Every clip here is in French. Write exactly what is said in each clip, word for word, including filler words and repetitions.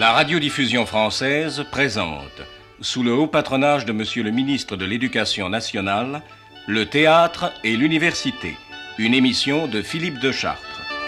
La radiodiffusion française présente, sous le haut patronage de Monsieur le ministre de l'Éducation nationale, le théâtre et l'université, une émission de Philippe de Chartres.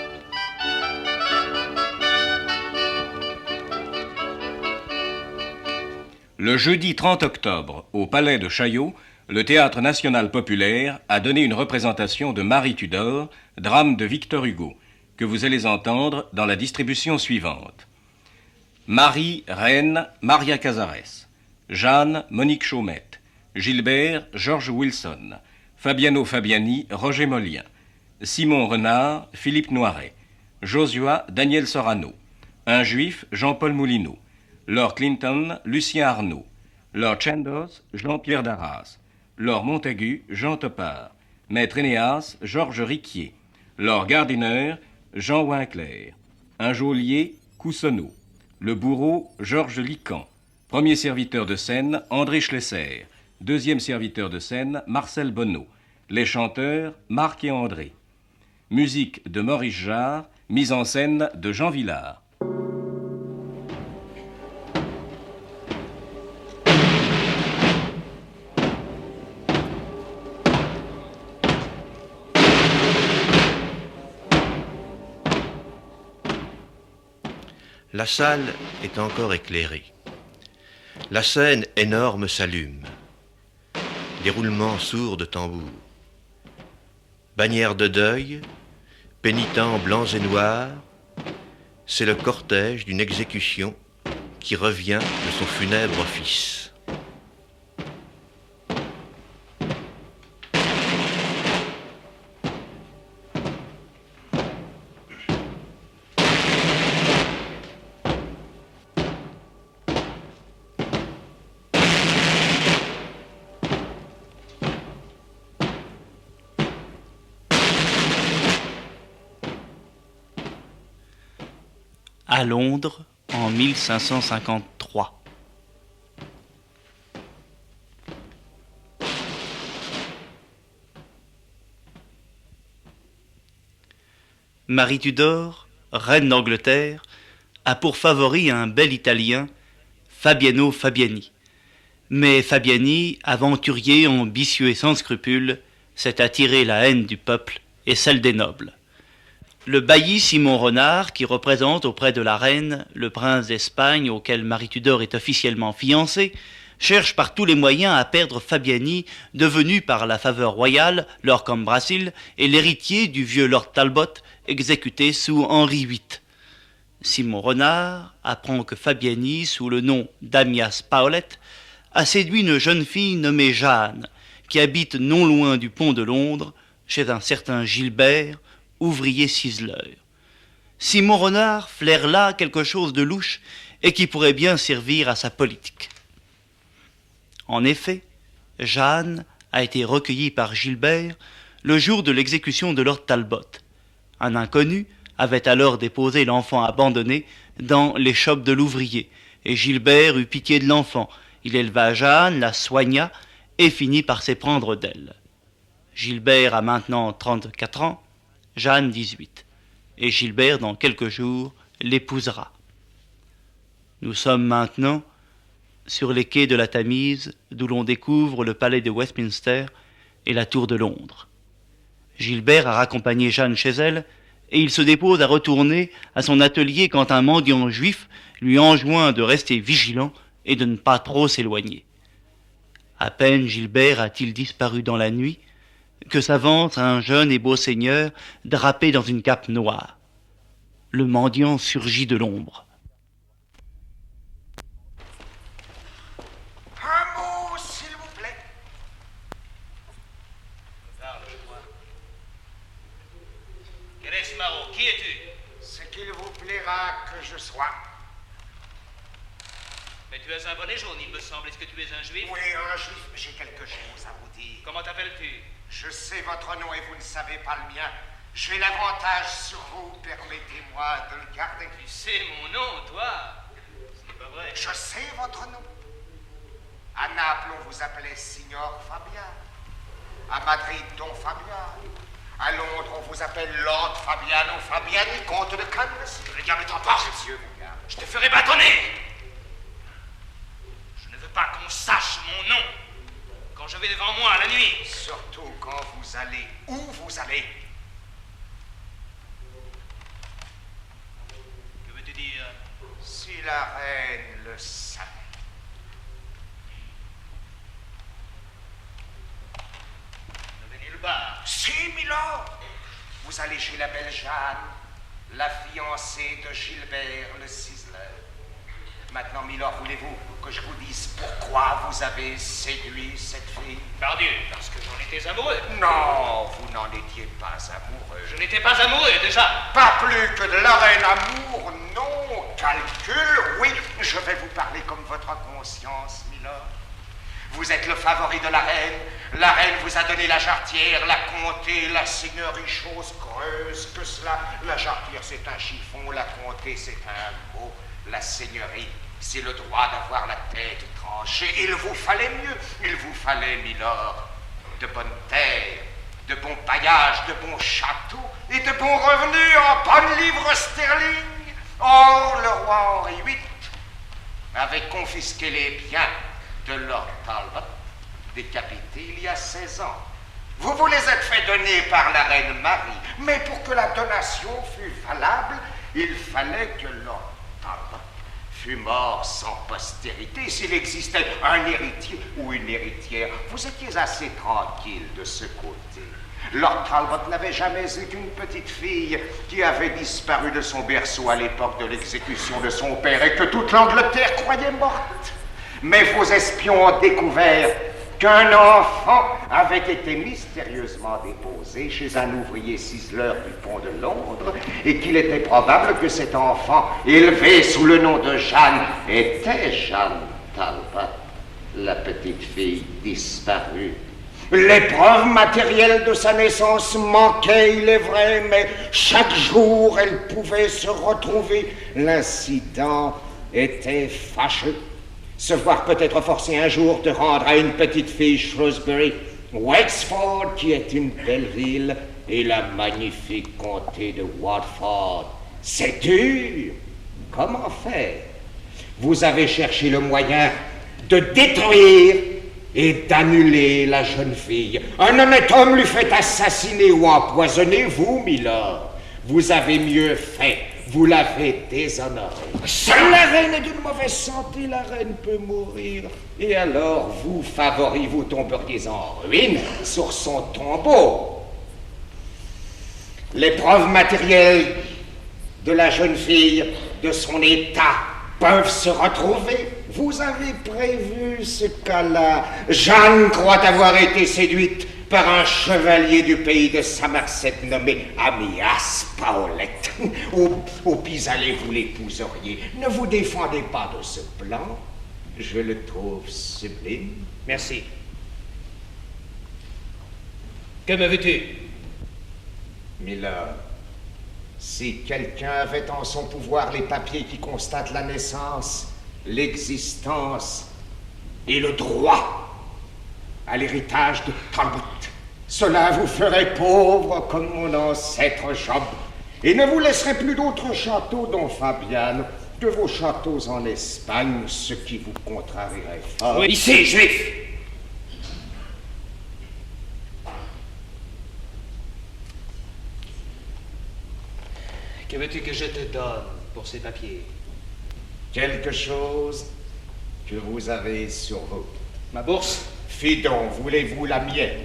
Le jeudi trente octobre, au Palais de Chaillot, le Théâtre national populaire a donné une représentation de Marie Tudor, drame de Victor Hugo, que vous allez entendre dans la distribution suivante. Marie, reine, Maria Cazares. Jeanne, Monique Chaumette. Gilbert, George Wilson. Fabiano Fabiani, Roger Molien. Simon Renard, Philippe Noiret. Josua, Daniel Sorano. Un juif, Jean-Paul Moulineau. Lord Clinton, Lucien Arnaud. Lord Chandos, Jean-Pierre Darras. Lord Montagu, Jean Topard. Maître Énéas, Georges Riquier. Lord Gardiner, Jean Winclair. Un geôlier, Coussonneau. Le bourreau, Georges Lican. Premier serviteur de scène, André Schlesser. Deuxième serviteur de scène, Marcel Bonneau. Les chanteurs, Marc et André. Musique de Maurice Jarre, mise en scène de Jean Villard. La salle est encore éclairée. La scène énorme s'allume. Déroulement sourd de tambour. Bannières de deuil, pénitents blancs et noirs, c'est le cortège d'une exécution qui revient de son funèbre office. À Londres, en mille cinq cent cinquante-trois. Marie Tudor, reine d'Angleterre, a pour favori un bel Italien, Fabiano Fabiani. Mais Fabiani, aventurier, ambitieux et sans scrupules, s'est attiré la haine du peuple et celle des nobles. Le bailli Simon Renard, qui représente auprès de la reine le prince d'Espagne auquel Marie Tudor est officiellement fiancée, cherche par tous les moyens à perdre Fabiani, devenu par la faveur royale, Lord Cambrassil, et l'héritier du vieux Lord Talbot, exécuté sous Henri huit. Simon Renard apprend que Fabiani, sous le nom d'Amias Paulet, a séduit une jeune fille nommée Jeanne, qui habite non loin du pont de Londres, chez un certain Gilbert, ouvrier ciseleur. Simon Renard flaire là quelque chose de louche et qui pourrait bien servir à sa politique. En effet, Jeanne a été recueillie par Gilbert le jour de l'exécution de Lord Talbot. Un inconnu avait alors déposé l'enfant abandonné dans l'échoppe de l'ouvrier, et Gilbert eut pitié de l'enfant. Il éleva Jeanne, la soigna et finit par s'éprendre d'elle. Gilbert a maintenant trente-quatre ans, Jeanne dix-huit, et Gilbert, dans quelques jours, l'épousera. Nous sommes maintenant sur les quais de la Tamise, d'où l'on découvre le palais de Westminster et la tour de Londres. Gilbert a raccompagné Jeanne chez elle, et il se dépose à retourner à son atelier quand un mendiant juif lui enjoint de rester vigilant et de ne pas trop s'éloigner. À peine Gilbert a-t-il disparu dans la nuit que s'avance un jeune et beau seigneur drapé dans une cape noire. Le mendiant surgit de l'ombre. Un mot, s'il vous plaît. Parle-moi. Quel est ce maraud? Qui es-tu? Ce qu'il vous plaira que je sois. Mais tu as un bonnet jaune, il me semble. Est-ce que tu es un juif? Oui, un juif, mais j'ai quelque chose à vous dire. Comment t'appelles-tu? Je sais votre nom et vous ne savez pas le mien. J'ai l'avantage sur vous, permettez-moi de le garder. Tu sais mon nom, toi? Ce n'est pas vrai. Je sais votre nom. À Naples, on vous appelait Signor Fabian. À Madrid, Don Fabian. À Londres, on vous appelle Lord Fabiano Fabiani, comte de Cannes. Le diable est en part. Monsieur vous garde. Je te ferai bâtonner. Je ne veux pas qu'on sache mon nom quand je vais devant moi la nuit. Surtout quand vous allez où vous allez. Que veux-tu dire? Si la reine le savait. Je vais nulle part. Si, milord. Vous allez chez la belle Jeanne, la fiancée de Gilbert le ciseleur. Maintenant, milord, voulez-vous que je vous dise pourquoi vous avez séduit cette fille? Par Dieu, parce que j'en étais amoureux. Non, vous n'en étiez pas amoureux. Je n'étais pas amoureux, déjà. Pas plus que de la reine amour, non. Calcul, oui. Je vais vous parler comme votre conscience, milord. Vous êtes le favori de la reine. La reine vous a donné la jarretière, la comté, la seigneurie, chose creuse que cela. La jarretière, c'est un chiffon, la comté, c'est un mot. La seigneurie, c'est le droit d'avoir la tête tranchée. Il vous fallait mieux. Il vous fallait, milord, de bonnes terres, de bons paillages, de bons châteaux et de bons revenus en bonnes livres sterling. Or, le roi Henri huit avait confisqué les biens de Lord Talbot, décapité il y a seize ans. Vous vous les êtes fait donner par la reine Marie, mais pour que la donation fût valable, il fallait que Lord Talbot fût mort sans postérité. S'il existait un héritier ou une héritière, vous étiez assez tranquille de ce côté. Lord Talbot n'avait jamais eu qu'une petite fille qui avait disparu de son berceau à l'époque de l'exécution de son père et que toute l'Angleterre croyait morte. Mais vos espions ont découvert qu'un enfant avait été mystérieusement déposé chez un ouvrier ciseleur du pont de Londres et qu'il était probable que cet enfant, élevé sous le nom de Jeanne, était Jeanne Talbot, la petite fille disparue. Les preuves matérielles de sa naissance manquaient, il est vrai, mais chaque jour elle pouvait se retrouver. L'incident était fâcheux. Se voir peut-être forcé un jour de rendre à une petite fille Shrewsbury, Wexford, qui est une belle ville, et la magnifique comté de Watford. C'est dur. Comment faire? Vous avez cherché le moyen de détruire et d'annuler la jeune fille. Un honnête homme lui fait assassiner ou empoisonner, vous, milord. Vous avez mieux fait. Vous l'avez déshonorée. Seule la reine est d'une mauvaise santé, la reine peut mourir. Et alors, vous, favoris, vous tomberiez en ruine sur son tombeau. Les preuves matérielles de la jeune fille, de son état, peuvent se retrouver. Vous avez prévu ce cas-là. Jeanne croit avoir été séduite par un chevalier du pays de Somerset nommé Amyas Paulet. Au, au pis-aller, vous l'épouseriez. Ne vous défendez pas de ce plan. Je le trouve sublime. Merci. Que me veux-tu? Milord, si quelqu'un avait en son pouvoir les papiers qui constatent la naissance, l'existence et le droit à l'héritage de Talbot, cela vous ferait pauvre comme mon ancêtre Job, et ne vous laisserait plus d'autres châteaux, dont Fabiane, que vos châteaux en Espagne, ce qui vous contrarierait fort. Oui, ici, juif! Que veux-tu que je te donne pour ces papiers? Quelque chose que vous avez sur vous. Ma bourse? Fi donc, voulez-vous la mienne?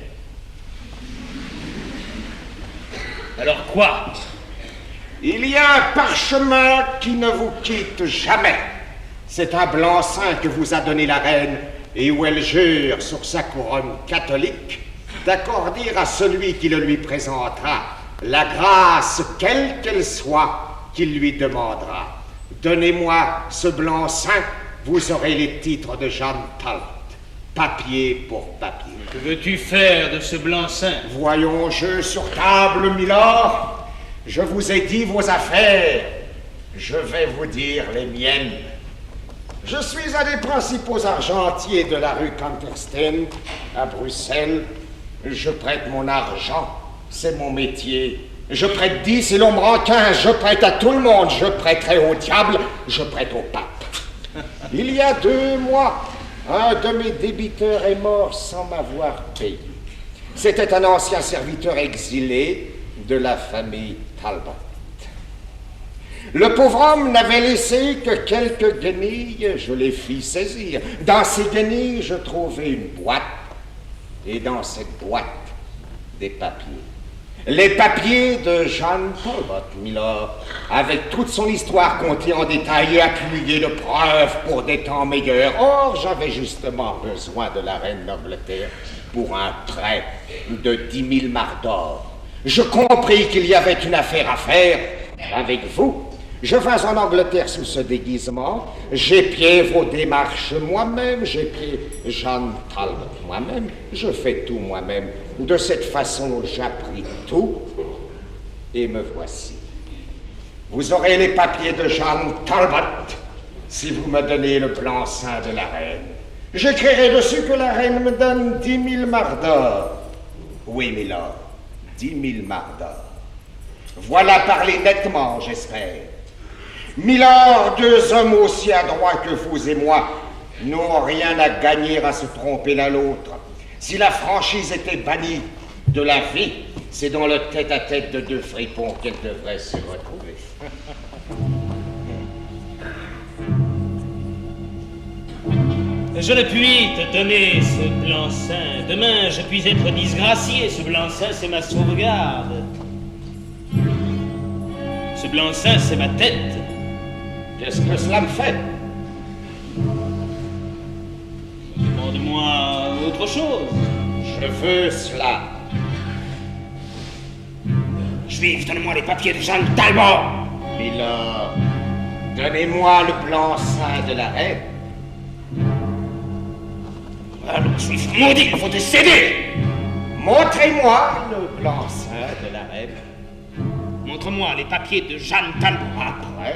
Alors quoi? Il y a un parchemin qui ne vous quitte jamais. C'est un blanc-seing que vous a donné la reine et où elle jure sur sa couronne catholique d'accorder à celui qui le lui présentera la grâce, quelle qu'elle soit, qu'il lui demandera. Donnez-moi ce blanc-seing, vous aurez les titres de Jeanne Talbot. Papier pour papier. Que veux-tu faire de ce blanc-seing? Voyons jeu sur table, milord. Je vous ai dit vos affaires. Je vais vous dire les miennes. Je suis un des principaux argentiers de la rue Cantersten, à Bruxelles. Je prête mon argent. C'est mon métier. Je prête dix et l'on me rend quinze. Je prête à tout le monde. Je prêterai au diable. Je prête au pape. Il y a deux mois, un de mes débiteurs est mort sans m'avoir payé. C'était un ancien serviteur exilé de la famille Talbot. Le pauvre homme n'avait laissé que quelques guenilles, je les fis saisir. Dans ces guenilles, je trouvai une boîte, et dans cette boîte, des papiers. Les papiers de Jeanne Talbot, milord, avec toute son histoire contée en détail et appuyée de preuves pour des temps meilleurs. Or, j'avais justement besoin de la reine d'Angleterre pour un prêt de dix mille marcs d'or. Je compris qu'il y avait une affaire à faire avec vous. Je vins en Angleterre sous ce déguisement, j'épiai vos démarches moi-même, j'épiai Jeanne Talbot moi-même, je fais tout moi-même. De cette façon, j'appris tout, et me voici. Vous aurez les papiers de Jeanne Talbot, si vous me donnez le blanc-seing de la reine. J'écrirai dessus que la reine me donne dix mille marcs d'or. Oui, milord, dix mille marcs d'or. Voilà parler nettement, j'espère. Milord, deux hommes aussi adroits que vous et moi n'ont rien à gagner à se tromper l'un l'autre. Si la franchise était bannie de la vie, c'est dans le tête-à-tête de deux fripons qu'elle devrait se retrouver. Je ne puis te donner ce blanc-seing. Demain, je puis être disgracié. Ce blanc-seing, c'est ma sauvegarde. Ce blanc-seing, c'est ma tête. Qu'est-ce que cela me fait? Demande-moi autre chose. Je veux cela. Juif, donne-moi les papiers de Jeanne Talbot. Milord, donnez-moi le blanc-seing de la reine. Alors, Juif maudit, il faut te céder. Montrez-moi le blanc-seing de la reine. Montre-moi les papiers de Jeanne Talbot. Après.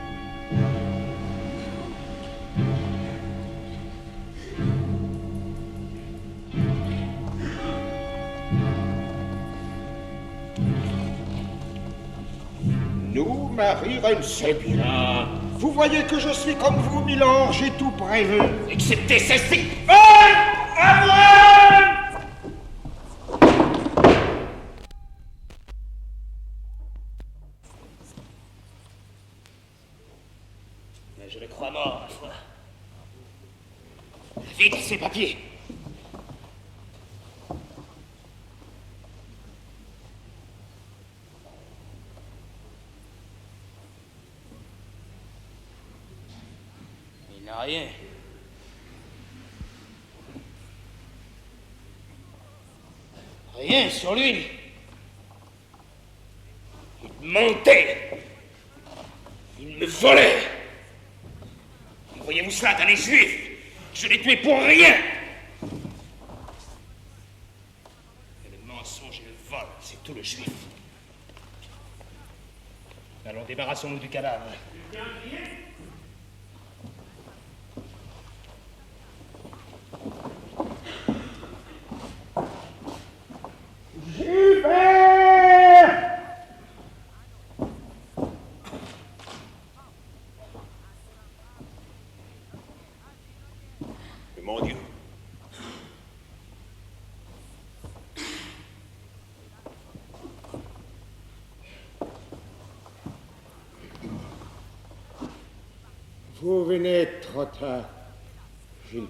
Nous, Marie-Reine, c'est bien. Vous voyez que je suis comme vous, milord, j'ai tout prévu. Excepté ceci. Vol! À vol! Mais je le crois mort, à la fois. Vite, ces papiers. Il n'a rien. Rien sur lui. Il mentait. Il me volait. Voyez-vous cela, d'un juif? Je l'ai tué pour rien. Et le mensonge et le vol, c'est tout le juif. Allons, débarrassons-nous du cadavre. Gilbert! Mon Dieu. Vous venez trop tard, Gilbert.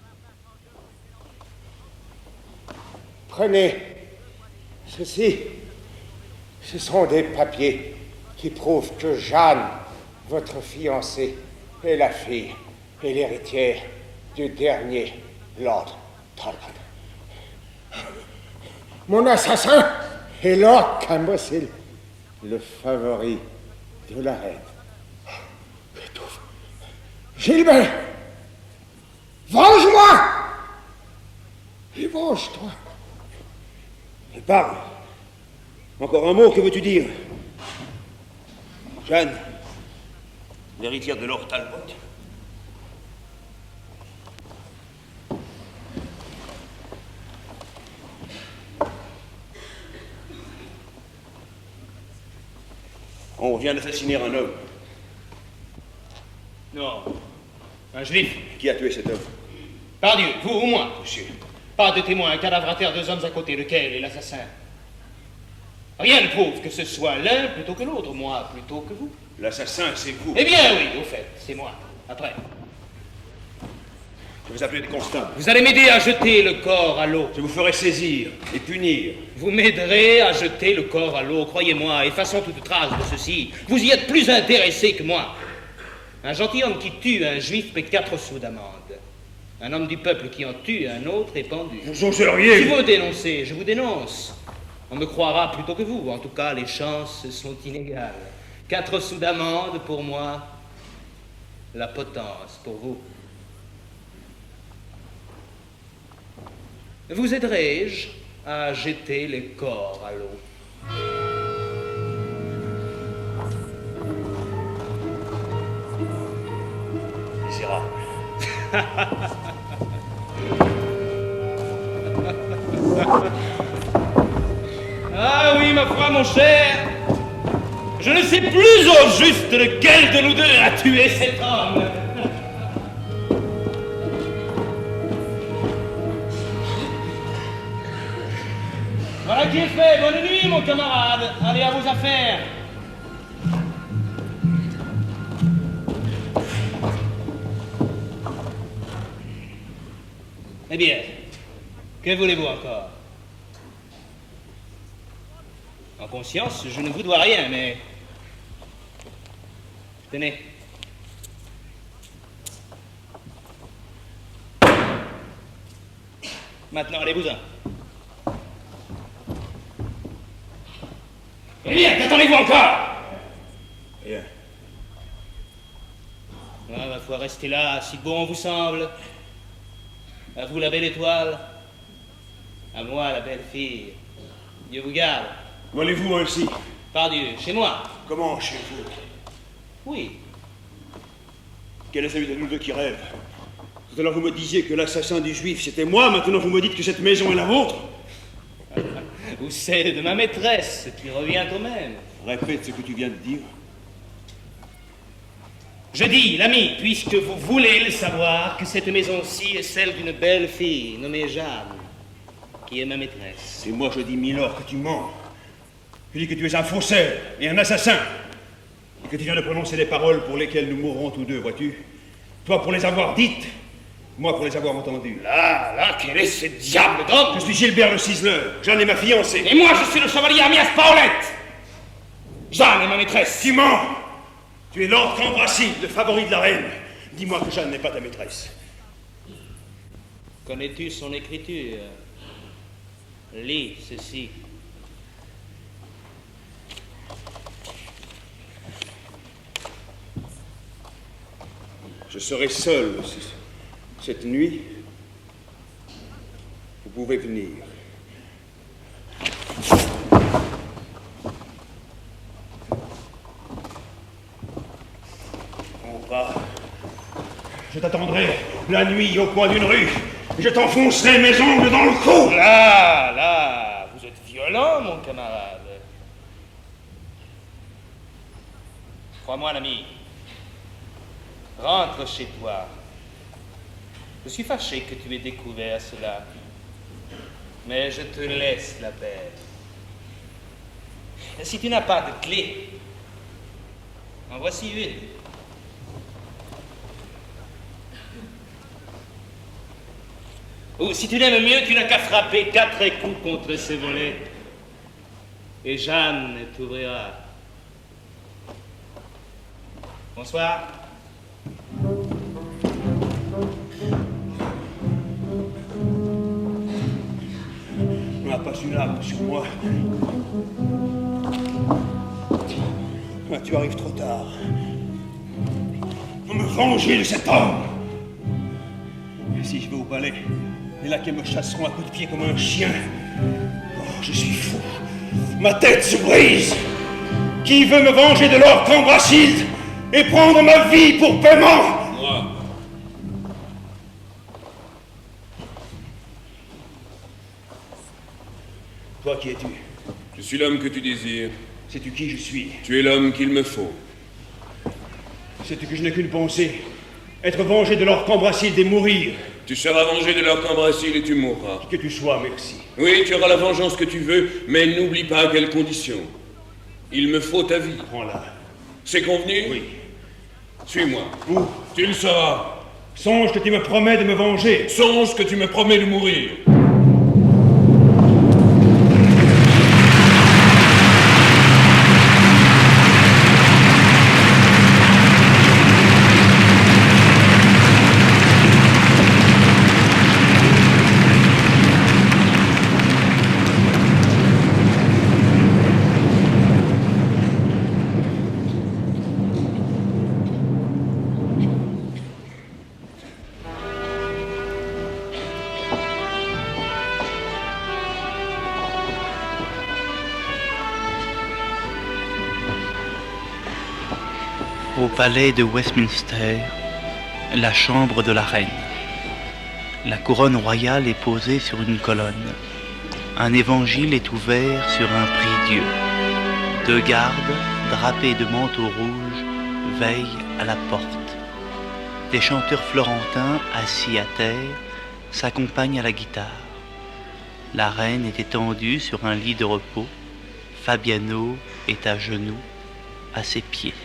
Prenez ceci. Ce sont des papiers qui prouvent que Jeanne, votre fiancée, est la fille et l'héritière du dernier Lord Talbot. Mon assassin est Lord Cambersil, le favori de la reine. J'étouffe. Gilbert, venge-moi! Et venge-toi. Parle. Encore un mot, que veux-tu dire? Jeanne, l'héritière de Lord Talbot. On vient d'assassiner un homme. Non. Un juif. Qui a tué cet homme? Pardieu, vous ou moi? Monsieur. Pas de témoin, un cadavre à terre, deux hommes à côté. Lequel est l'assassin? Rien ne prouve que ce soit l'un plutôt que l'autre, moi plutôt que vous. L'assassin, c'est vous. Eh bien oui, au fait, c'est moi. Après. Je vous appelle des constables. Vous allez m'aider à jeter le corps à l'eau. Je vous ferai saisir et punir. Vous m'aiderez à jeter le corps à l'eau, croyez-moi, effaçons toute trace de ceci. Vous y êtes plus intéressé que moi. Un gentilhomme qui tue un juif paie quatre sous d'amende. Un homme du peuple qui en tue un autre est pendu. Vous oseriez... Si vous dénoncez, je vous dénonce. On me croira plutôt que vous. En tout cas, les chances sont inégales. Quatre sous d'amende pour moi, la potence pour vous. Vous aiderai-je à jeter les corps à l'eau? Misérable. Ah oui, ma foi, mon cher, je ne sais plus au juste lequel de nous deux a tué cet homme. Voilà qui est fait. Bonne nuit, mon camarade. Allez à vos affaires. Eh bien, que voulez-vous encore? En conscience, je ne vous dois rien, mais... Tenez. Maintenant, allez-vous-en. Eh bien, qu'attendez-vous encore? Rien. Ah, ma foi, restez là, si bon vous semble. À vous, la belle étoile. À moi, la belle fille. Dieu vous garde. Volez-vous ainsi? Pardieu, chez moi. Comment chez vous? Oui. Quel est celui de nous deux qui rêve? Tout à l'heure, vous me disiez que l'assassin du juif, c'était moi. Maintenant, vous me dites que cette maison est la vôtre. Ou celle de ma maîtresse, qui revient au même. Répète ce que tu viens de dire. Je dis, l'ami, puisque vous voulez le savoir, que cette maison-ci est celle d'une belle fille nommée Jeanne, qui est ma maîtresse. C'est moi, je dis, Milord, que tu mens. Je dis que tu es un faussaire et un assassin. Et que tu viens de prononcer des paroles pour lesquelles nous mourrons tous deux, vois-tu? Toi pour les avoir dites, moi pour les avoir entendues. Là, là, quel est ce diable d'homme? Je suis Gilbert le Ciseleur. Jeanne est ma fiancée. Et moi, je suis le chevalier Amias Paulette. Jeanne est ma maîtresse. Tu mens. Tu es Lord Cambracile, le favori de la reine. Dis-moi que Jeanne n'est pas ta maîtresse. Connais-tu son écriture? Lis ceci. Je serai seul cette nuit. Vous pouvez venir. On va. Je t'attendrai la nuit au coin d'une rue. Et je t'enfoncerai mes ongles dans le cou. Là, là, vous êtes violent, mon camarade. Crois-moi, l'ami. Rentre chez toi. Je suis fâché que tu aies découvert cela. Mais je te laisse la paix. Si tu n'as pas de clé, en voici une. Ou si tu l'aimes mieux, tu n'as qu'à frapper quatre coups contre ses volets. Et Jeanne t'ouvrira. Bonsoir. On n'a pas une arme sur moi. Ah, tu arrives trop tard. Pour me venger de cet homme. Et si je vais au palais, les laquais me chasseront à coups de pied comme un chien. Oh, je suis fou. Ma tête se brise. Qui veut me venger de Lord Cambracile et prendre ma vie pour paiement? Moi. Toi, qui es-tu? Je suis l'homme que tu désires. Sais-tu qui je suis? Tu es l'homme qu'il me faut. Sais-tu que je n'ai qu'une pensée? Être vengé de leur cambracile et mourir. Tu seras vengé de leur cambracile et tu mourras. Qui que tu sois, merci. Oui, tu auras la vengeance que tu veux, mais n'oublie pas à quelles conditions. Il me faut ta vie. Prends-la. C'est convenu? Oui. Suis-moi. Où? Tu le sauras. Songe que tu me promets de me venger. Songe que tu me promets de mourir. Au palais de Westminster, la chambre de la reine. La couronne royale est posée sur une colonne. Un évangile est ouvert sur un prie-dieu. Deux gardes, drapés de manteaux rouges, veillent à la porte. Des chanteurs florentins, assis à terre, s'accompagnent à la guitare. La reine est étendue sur un lit de repos. Fabiano est à genoux, à ses pieds.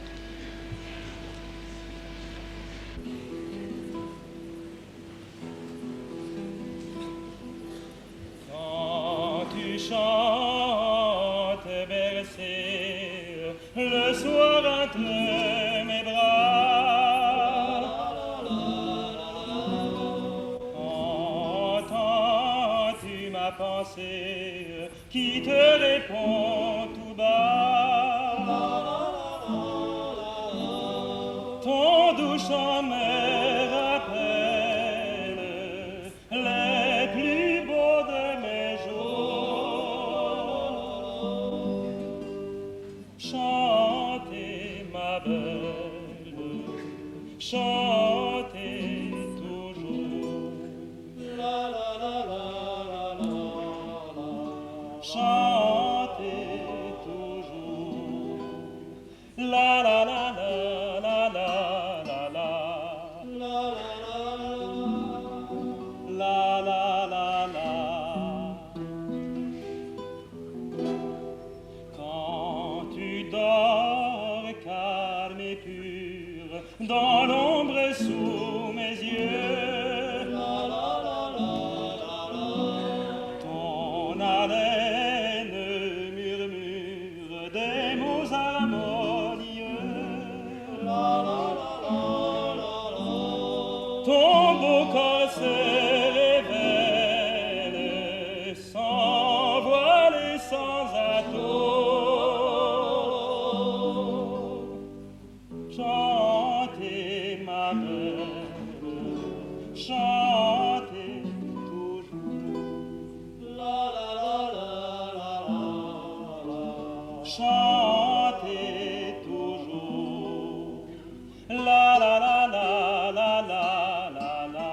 Le soir entre mes bras, entends-tu ma pensée qui te répond tout bas? Ton doux chant me rappelle les plus beaux de mes jours. Chantez, ma belle, chantez toujours. La la la la la la la. Chantez toujours. La la la la la la la la. La la la la la. Quand tu dors calme et pur dans l'ombre sous mes yeux, la la la la la la. Ton haleine murmure des mots harmonieux, la la la la la la. Ton beau corps se révèle sans voile et sans atome. Chantez, ma belle, chantez toujours. La la la la la la la. Chantez toujours. La la la la la la la la.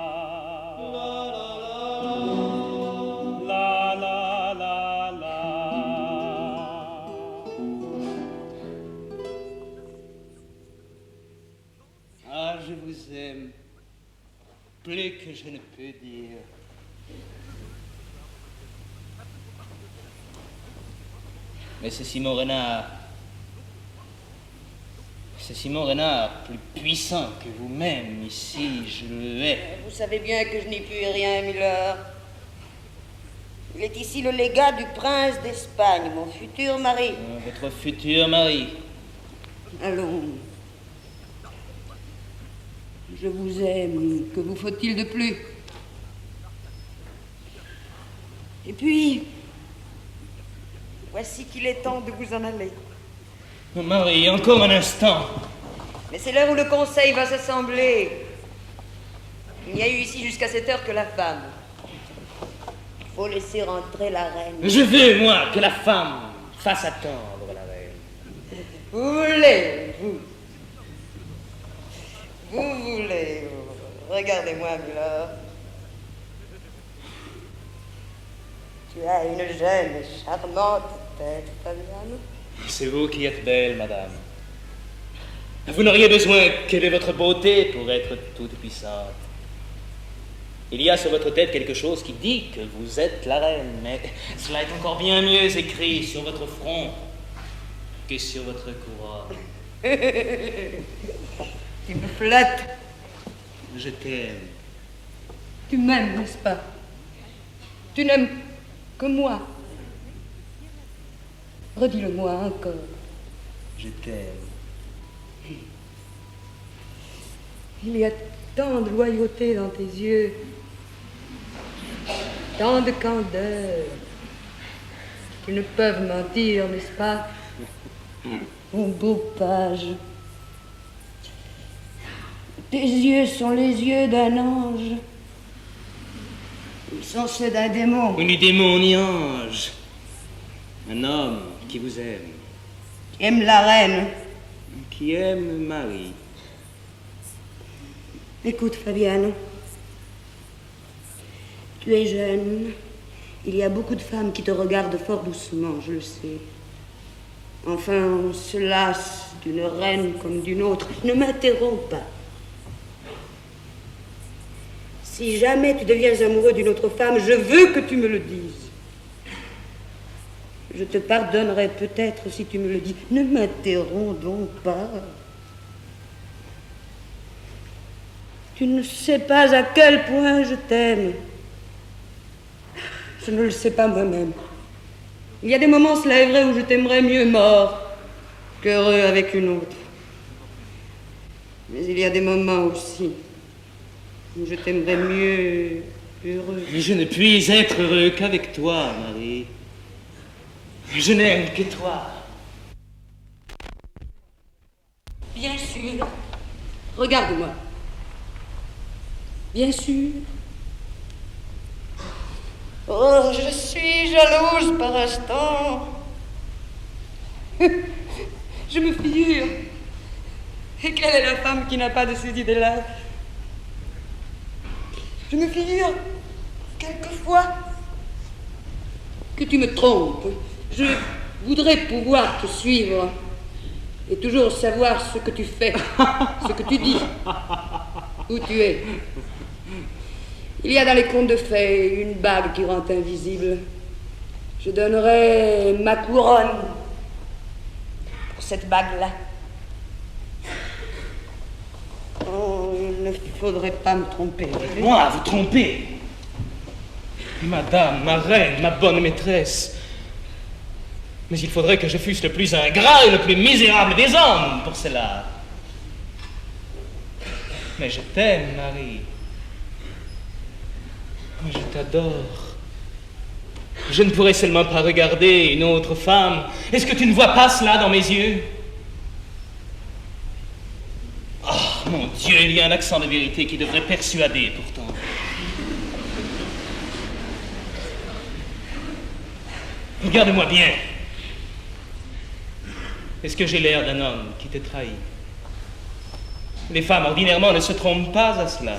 La la la la. Ah, je vous aime, plus que je ne peux dire. Mais c'est Simon Renard, c'est Simon Renard, plus puissant que vous-même ici, je le hais. Vous savez bien que je n'y puis rien, Miller. Il est ici le légat du prince d'Espagne, mon futur mari. Euh, Votre futur mari. Allons. Je vous aime. Que vous faut-il de plus? Et puis, voici qu'il est temps de vous en aller. Mon mari, encore un instant. Mais c'est l'heure où le conseil va s'assembler. Il n'y a eu ici jusqu'à cette heure que la femme. Il faut laisser rentrer la reine. Je veux, moi, que la femme fasse attendre la reine. Vous voulez, vous. Vous voulez. Regardez-moi, Miller. Tu as une jeune et charmante tête, Fabiano. C'est vous qui êtes belle, madame. Vous n'auriez besoin que de votre beauté pour être toute puissante. Il y a sur votre tête quelque chose qui dit que vous êtes la reine, mais cela est encore bien mieux écrit sur votre front que sur votre couronne. Tu me flattes. Je t'aime. Tu m'aimes, n'est-ce pas? Tu n'aimes que moi. Redis-le-moi encore. Je t'aime. Il y a tant de loyauté dans tes yeux, tant de candeur, qu'ils ne peuvent mentir, n'est-ce pas? Mon beau page. Tes yeux sont les yeux d'un ange. Ils sont ceux d'un démon. Ni démon ni ange. Un homme qui vous aime. Qui aime la reine. Qui aime Marie. Écoute, Fabiano. Tu es jeune. Il y a beaucoup de femmes qui te regardent fort doucement, je le sais. Enfin, on se lasse d'une reine comme d'une autre. Ne m'interromps pas. Si jamais tu deviens amoureux d'une autre femme, je veux que tu me le dises. Je te pardonnerai peut-être si tu me le dis. Ne m'interromps donc pas. Tu ne sais pas à quel point je t'aime. Je ne le sais pas moi-même. Il y a des moments, cela est vrai, où je t'aimerais mieux mort qu'heureux avec une autre. Mais il y a des moments aussi où je t'aimerais mieux heureux. Je ne puis être heureux qu'avec toi, Marie. Je n'aime que toi. Bien sûr. Regarde-moi. Bien sûr. Oh, je suis jalouse par instant. Je me figure. Et quelle est la femme qui n'a pas de ces idées-là? Je me figure, quelquefois, que tu me trompes. Je voudrais pouvoir te suivre et toujours savoir ce que tu fais, ce que tu dis, où tu es. Il y a dans les contes de fées une bague qui rend invisible. Je donnerais ma couronne pour cette bague-là. Oh, il ne faudrait pas me tromper. Moi, vous tromper? Madame, ma reine, ma bonne maîtresse. Mais il faudrait que je fusse le plus ingrat et le plus misérable des hommes pour cela. Mais je t'aime, Marie. Je t'adore. Je ne pourrais seulement pas regarder une autre femme. Est-ce que tu ne vois pas cela dans mes yeux? Oh, mon Dieu, il y a un accent de vérité qui devrait persuader, pourtant. Regarde-moi bien. Est-ce que j'ai l'air d'un homme qui te trahit? Les femmes, ordinairement, ne se trompent pas à cela.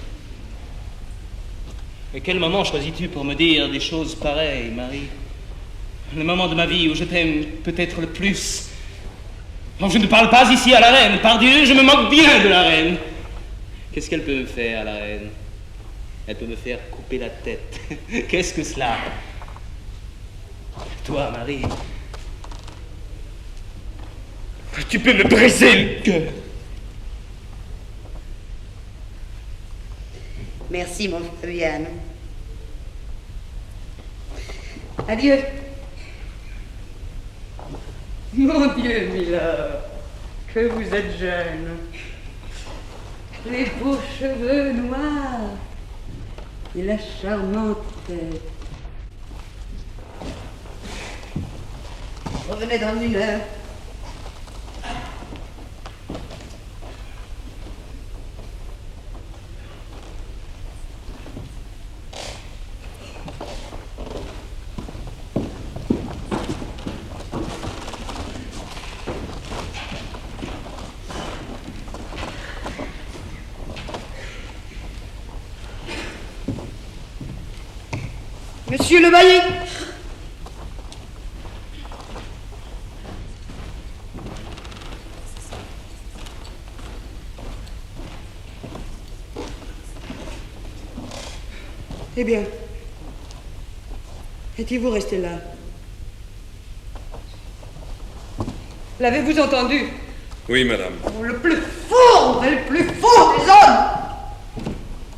Et quel moment choisis-tu pour me dire des choses pareilles, Marie? Le moment de ma vie où je t'aime peut-être le plus. Non, je ne parle pas ici à la reine. Par Dieu, je me moque bien de la reine. Qu'est-ce qu'elle peut me faire, la reine? Elle peut me faire couper la tête. Qu'est-ce que cela? Toi, Marie, tu peux me briser le cœur. Merci, mon Fabiano. Adieu. Mon Dieu, Milord, que vous êtes jeune. Les beaux cheveux noirs et la charmante tête. Revenez dans une heure. Monsieur le bailli. Eh bien, étiez-vous resté là? L'avez-vous entendu? Oui, madame. Oh, le plus fou, le plus fou des hommes!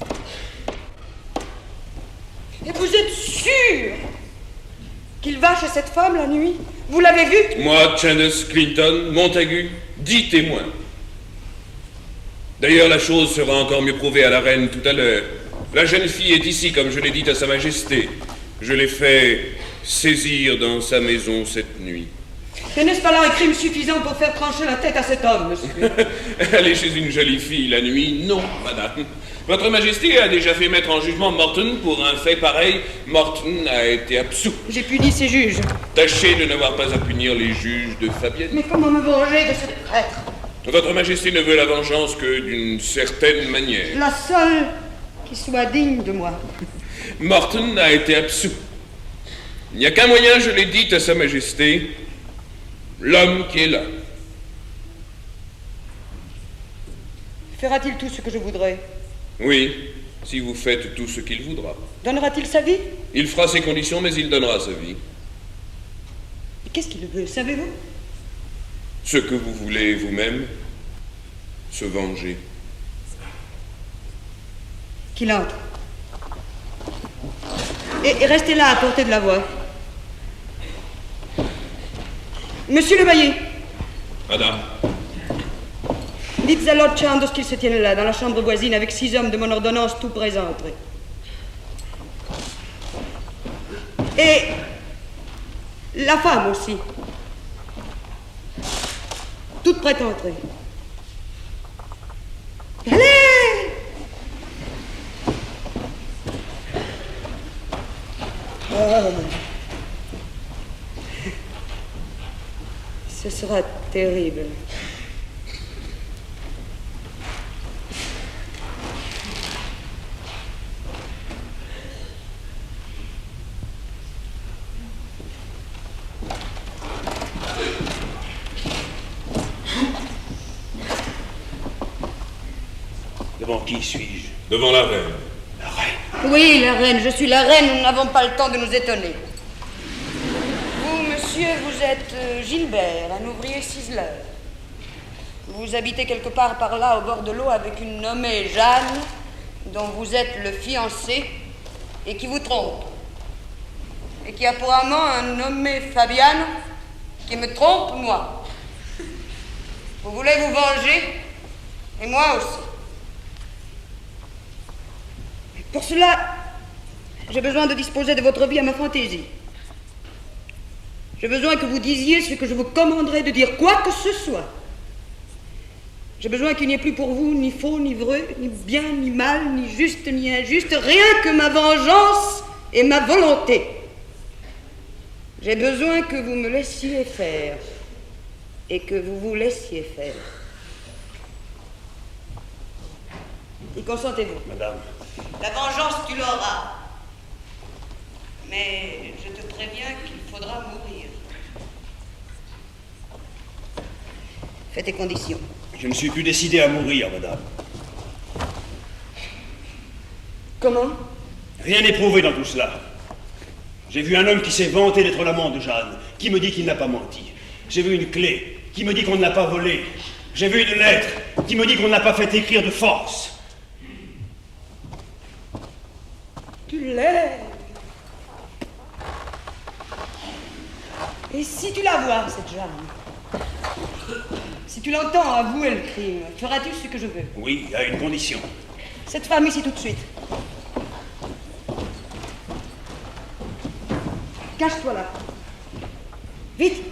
Et vous êtes sûr qu'il va chez cette femme la nuit? Vous l'avez vu? Moi, Chandos, Clinton, Montagu, dix témoins. D'ailleurs, la chose sera encore mieux prouvée à la reine tout à l'heure. La jeune fille est ici, comme je l'ai dit à Sa Majesté. Je l'ai fait saisir dans sa maison cette nuit. Et n'est-ce pas là un crime suffisant pour faire trancher la tête à cet homme, monsieur? Aller chez une jolie fille la nuit? Non, madame. Votre Majesté a déjà fait mettre en jugement Morton pour un fait pareil. Morton a été absous. J'ai puni ces juges. Tâchez de n'avoir pas à punir les juges de Fabienne. Mais comment me venger de ce traître? Votre Majesté ne veut la vengeance que d'une certaine manière. La seule qui soit digne de moi. Morton a été absous. Il n'y a qu'un moyen, je l'ai dit à Sa Majesté, l'homme qui est là. Fera-t-il tout ce que je voudrais? Oui, si vous faites tout ce qu'il voudra. Donnera-t-il sa vie? Il fera ses conditions, mais il donnera sa vie. Et qu'est-ce qu'il veut, savez-vous? Ce que vous voulez vous-même, se venger. Qu'il entre. Et, et restez là à portée de la voix. Monsieur le bailli. Madame. Dites à Lord Chandos qu'il se tienne là, dans la chambre voisine, avec six hommes de mon ordonnance, tout prêts à entrer. Et la femme aussi. Toute prête à entrer. Allez! Oh. Ce sera terrible. Devant qui suis-je? Devant la reine. La reine? Oui, la reine, je suis la reine, nous n'avons pas le temps de nous étonner. Vous, monsieur, vous êtes euh, Gilbert, un ouvrier ciseleur. Vous habitez quelque part par là, au bord de l'eau, avec une nommée Jeanne, dont vous êtes le fiancé, et qui vous trompe. Et qui a pour amant un nommé Fabiano, qui me trompe, moi. Vous voulez vous venger, et moi aussi. Pour cela, j'ai besoin de disposer de votre vie à ma fantaisie. J'ai besoin que vous disiez ce que je vous commanderai de dire, quoi que ce soit. J'ai besoin qu'il n'y ait plus pour vous ni faux, ni vrai, ni bien, ni mal, ni juste, ni injuste, rien que ma vengeance et ma volonté. J'ai besoin que vous me laissiez faire et que vous vous laissiez faire. Y consentez-vous? Madame. La vengeance, tu l'auras. Mais je te préviens qu'il faudra mourir. Fais tes conditions. Je ne suis plus décidé à mourir, madame. Comment? Rien n'est prouvé dans tout cela. J'ai vu un homme qui s'est vanté d'être l'amant de Jeanne, qui me dit qu'il n'a pas menti. J'ai vu une clé qui me dit qu'on ne l'a pas volée. J'ai vu une lettre qui me dit qu'on ne l'a pas fait écrire de force. Tu l'aimes. Et si tu la vois, cette Jeanne, si tu l'entends avouer le crime, feras-tu ce que je veux? Oui, à une condition. Cette femme ici tout de suite. Cache-toi là. Vite.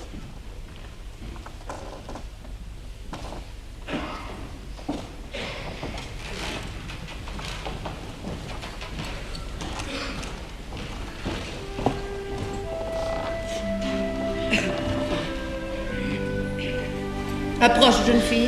Approche, jeune fille.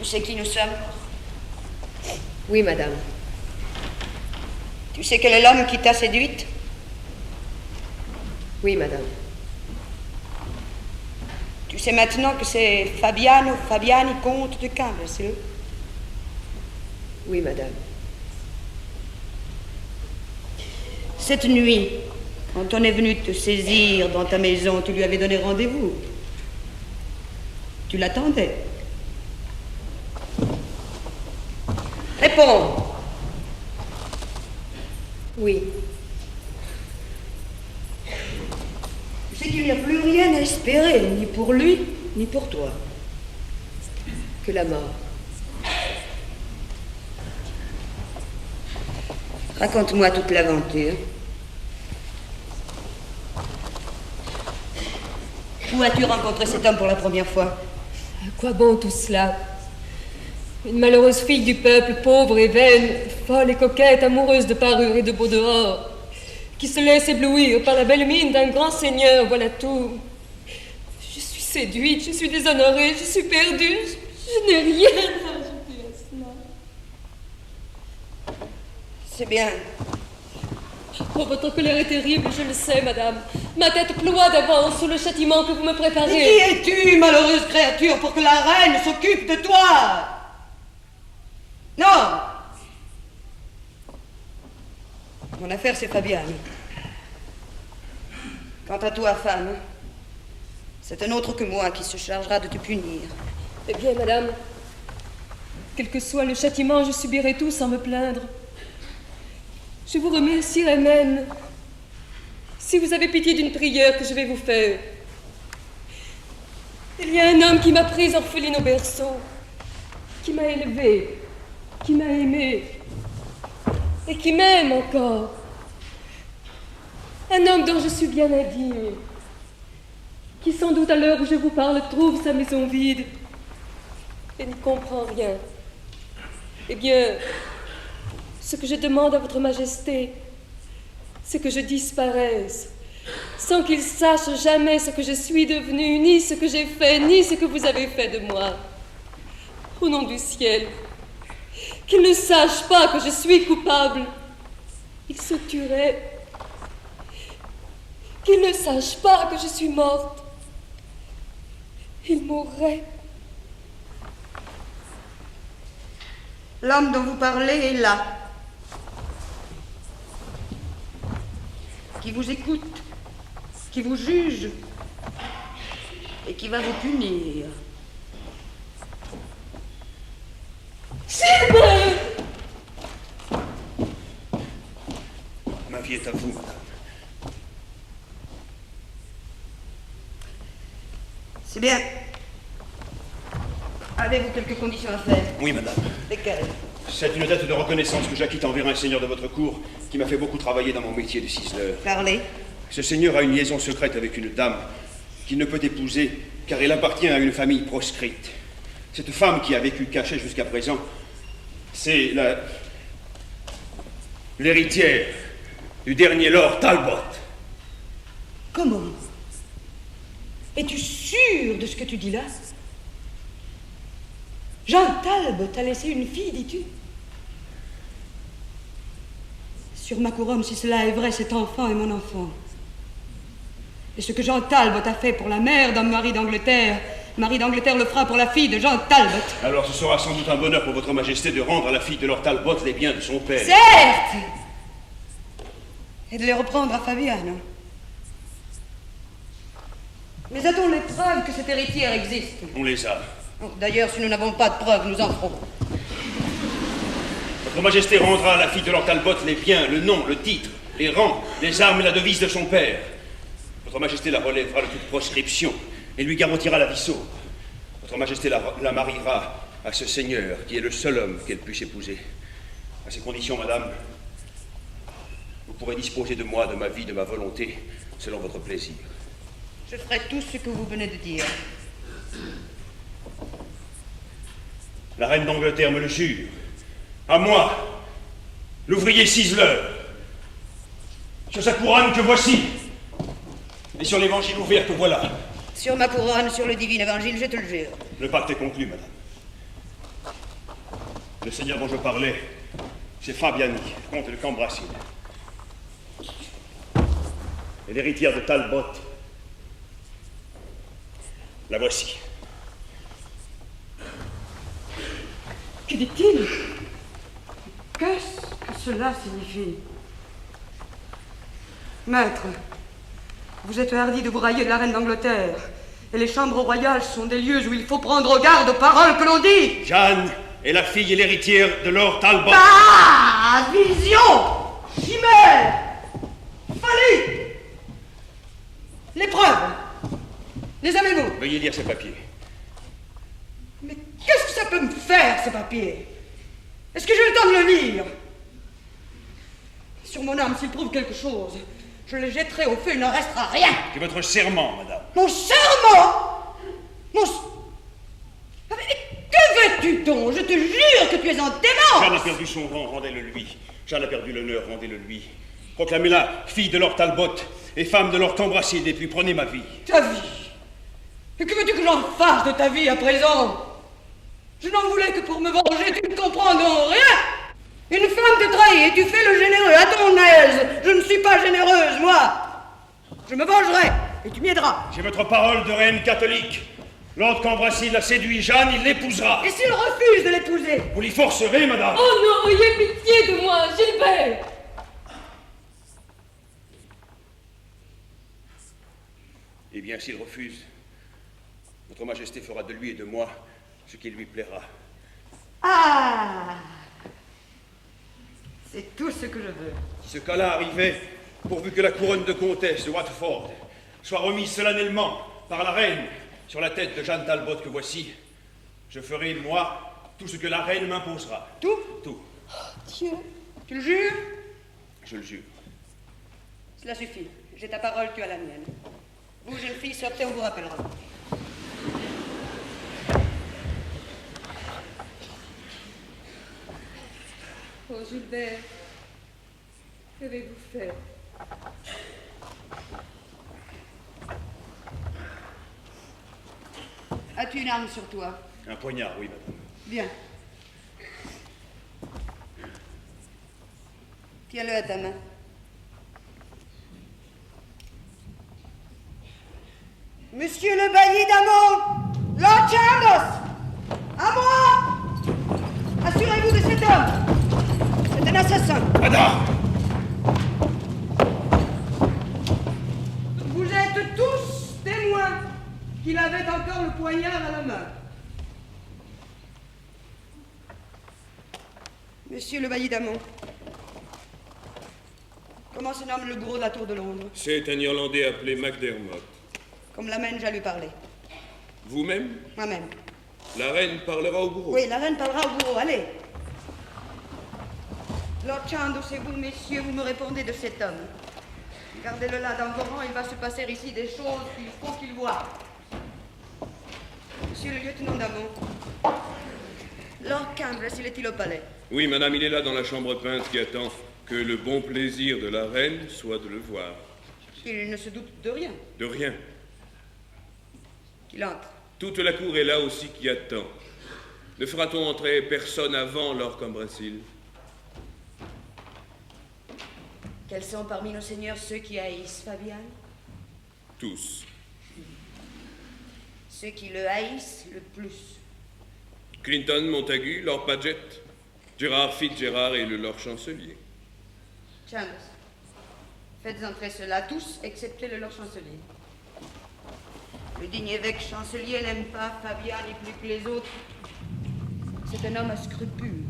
sais qui nous sommes? Oui, madame. Tu sais quel est l'homme qui t'a séduite? Oui, madame. Tu sais maintenant que c'est Fabiano Fabiani, comte de Cambre, c'est eux? Oui, madame. Cette nuit, quand on est venu te saisir dans ta maison, tu lui avais donné rendez-vous. Tu l'attendais. Réponds. Oui. Tu sais qu'il n'y a plus rien à espérer, ni pour lui, ni pour toi. Que la mort. Raconte-moi toute l'aventure. Où as-tu rencontré cet homme pour la première fois? À quoi bon tout cela? Une malheureuse fille du peuple, pauvre et vaine, folle et coquette, amoureuse de parure et de beau dehors, qui se laisse éblouir par la belle mine d'un grand seigneur, voilà tout. Je suis séduite, je suis déshonorée, je suis perdue, je, je n'ai rien à ajouter à cela. C'est bien. Oh, votre colère est terrible, je le sais, madame. Ma tête ploie d'avance sous le châtiment que vous me préparez. Et qui es-tu, malheureuse créature, pour que la reine s'occupe de toi? Non! Mon affaire, c'est Fabiani. Quant à toi, femme, c'est un autre que moi qui se chargera de te punir. Eh bien, madame, quel que soit le châtiment, je subirai tout sans me plaindre. Je vous remercierai même si vous avez pitié d'une prière que je vais vous faire. Il y a un homme qui m'a prise orpheline au berceau, qui m'a élevée, qui m'a aimée et qui m'aime encore. Un homme dont je suis bien indigne, qui sans doute à l'heure où je vous parle trouve sa maison vide et n'y comprend rien. Eh bien, ce que je demande à votre majesté, c'est que je disparaisse, sans qu'il sache jamais ce que je suis devenue, ni ce que j'ai fait, ni ce que vous avez fait de moi. Au nom du ciel, qu'il ne sache pas que je suis coupable. Il se tuerait. Qu'il ne sache pas que je suis morte. Il mourrait. L'homme dont vous parlez est là, qui vous écoute, qui vous juge et qui va vous punir. Gilbert! Ma vie est à vous, madame. C'est bien. Avez-vous quelques conditions à faire? Oui, madame. Lesquelles? C'est une dette de reconnaissance que j'acquitte envers un seigneur de votre cour qui m'a fait beaucoup travailler dans mon métier de ciseleur. Parlez. Ce seigneur a une liaison secrète avec une dame qu'il ne peut épouser car elle appartient à une famille proscrite. Cette femme qui a vécu cachée jusqu'à présent, c'est la... l'héritière du dernier lord Talbot. Comment? Es-tu sûr de ce que tu dis là? Jean Talbot t'a laissé une fille, dis-tu? Sur ma couronne, si cela est vrai, cet enfant est mon enfant. Et ce que Jean Talbot a fait pour la mère d'un Marie d'Angleterre, Marie d'Angleterre le fera pour la fille de Jean Talbot. Alors ce sera sans doute un bonheur pour votre majesté de rendre à la fille de Lord Talbot les biens de son père. Certes! Et de les reprendre à Fabiano. Mais a-t-on les preuves que cet héritière existe? On les a. D'ailleurs, si nous n'avons pas de preuves, nous en ferons. Votre majesté rendra à la fille de Lord Talbot les biens, le nom, le titre, les rangs, les armes et la devise de son père. Votre majesté la relèvera de toute proscription et lui garantira la vie sauve. Votre majesté la, la mariera à ce seigneur qui est le seul homme qu'elle puisse épouser. À ces conditions, madame, vous pourrez disposer de moi, de ma vie, de ma volonté, selon votre plaisir. Je ferai tout ce que vous venez de dire. La reine d'Angleterre me le jure. À moi, l'ouvrier ciseleur. Sur sa couronne que voici. Et sur l'évangile ouvert que voilà. Sur ma couronne, sur le divin évangile, je te le jure. Le pacte est conclu, madame. Le seigneur dont je parlais, c'est Fabiani, comte de Cambracile. Et l'héritière de Talbot. La voici. Que dit-il? Qu'est-ce que cela signifie? Maître, vous êtes hardi de vous railler de la reine d'Angleterre. Et les chambres royales sont des lieux où il faut prendre garde aux paroles que l'on dit. Jeanne est la fille et l'héritière de Lord Talbot. Ah, vision, chimère, folie. Les preuves, les avez-vous? Veuillez lire ces papiers. Mais qu'est-ce que ça peut me faire, ces papiers? Est-ce que j'ai le temps de le lire? Sur mon âme, s'il prouve quelque chose, je le jetterai au feu, il n'en restera rien. C'est votre serment, madame. Mon serment? Mon... Mais que veux-tu donc? Je te jure que tu es en démence. Jeanne a perdu son rang, rendez-le lui. Jeanne a perdu l'honneur, rendez-le lui. Proclamez-la fille de Lord Talbot et femme de Lord Cambracile, et puis prenez ma vie. Ta vie? Et que veux-tu que j'en fasse de ta vie à présent? Je n'en voulais que pour me venger, tu ne comprends donc rien. Une femme te trahit et tu fais le généreux à ton aise. Je ne suis pas généreuse, moi. Je me vengerai et tu m'y aideras. J'ai votre parole de reine catholique. Lord Cambracile a séduit Jeanne, il l'épousera. Et s'il refuse de l'épouser? Vous l'y forcerez, madame. Oh non, ayez pitié de moi, Gilbert. Eh bien, s'il refuse, votre majesté fera de lui et de moi ce qui lui plaira. Ah! C'est tout ce que je veux. Si ce cas-là arrivait, pourvu que la couronne de comtesse de Watford soit remise solennellement par la reine sur la tête de Jeanne Talbot que voici, je ferai, moi, tout ce que la reine m'imposera. Tout? Tout. Oh, Dieu. Tu le jures? Je le jure. Cela suffit. J'ai ta parole, tu as la mienne. Vous, jeune fille, sortez, on vous rappellera. Oh, Gilbert, qu'avez-vous fait? As-tu une arme sur toi? Un poignard, oui, madame. Bien. Tiens-le à ta main. Monsieur le bailli d'Amont, Lord Chandos, à moi! Assurez-vous de cet homme. C'est un assassin. Madame! Vous êtes tous témoins qu'il avait encore le poignard à la main. Monsieur le bailli d'Amont, comment se nomme le bourreau de la Tour de Londres? C'est un Irlandais appelé MacDermott. Comme l'amène, j'ai à lui parler. Vous-même? Moi-même. La reine parlera au bourreau. Oui, la reine parlera au bourreau, allez. Lord Chandos et vous, messieurs, vous me répondez de cet homme. Gardez-le là dans vos rangs, il va se passer ici des choses qu'il faut qu'il voie. Monsieur le lieutenant d'Amont, Lord Cambracile est-il au palais? Oui, madame, il est là dans la chambre peinte qui attend que le bon plaisir de la reine soit de le voir. Il ne se doute de rien. De rien. Qu'il entre. Toute la cour est là aussi qui attend. Ne fera-t-on entrer personne avant Lord Cambracile? Quels sont parmi nos seigneurs ceux qui haïssent Fabian? Tous. Ceux qui le haïssent le plus? Clinton, Montagu, Lord Paget, Gérard Fitzgerald et le Lord Chancelier. Chandos, faites entrer ceux-là tous, excepté le Lord Chancelier. Le digne évêque chancelier n'aime pas Fabian ni plus que les autres. C'est un homme à scrupules.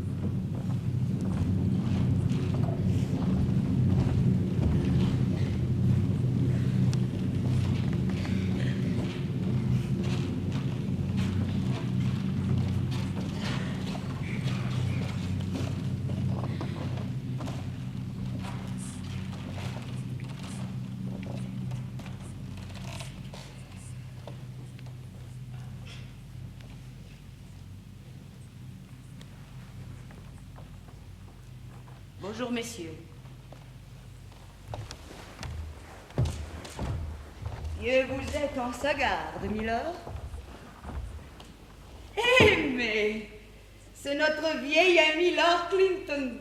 Bonjour, messieurs. Dieu vous êtes en sa garde, milord. Eh, mais C'est notre vieil ami Lord Clinton.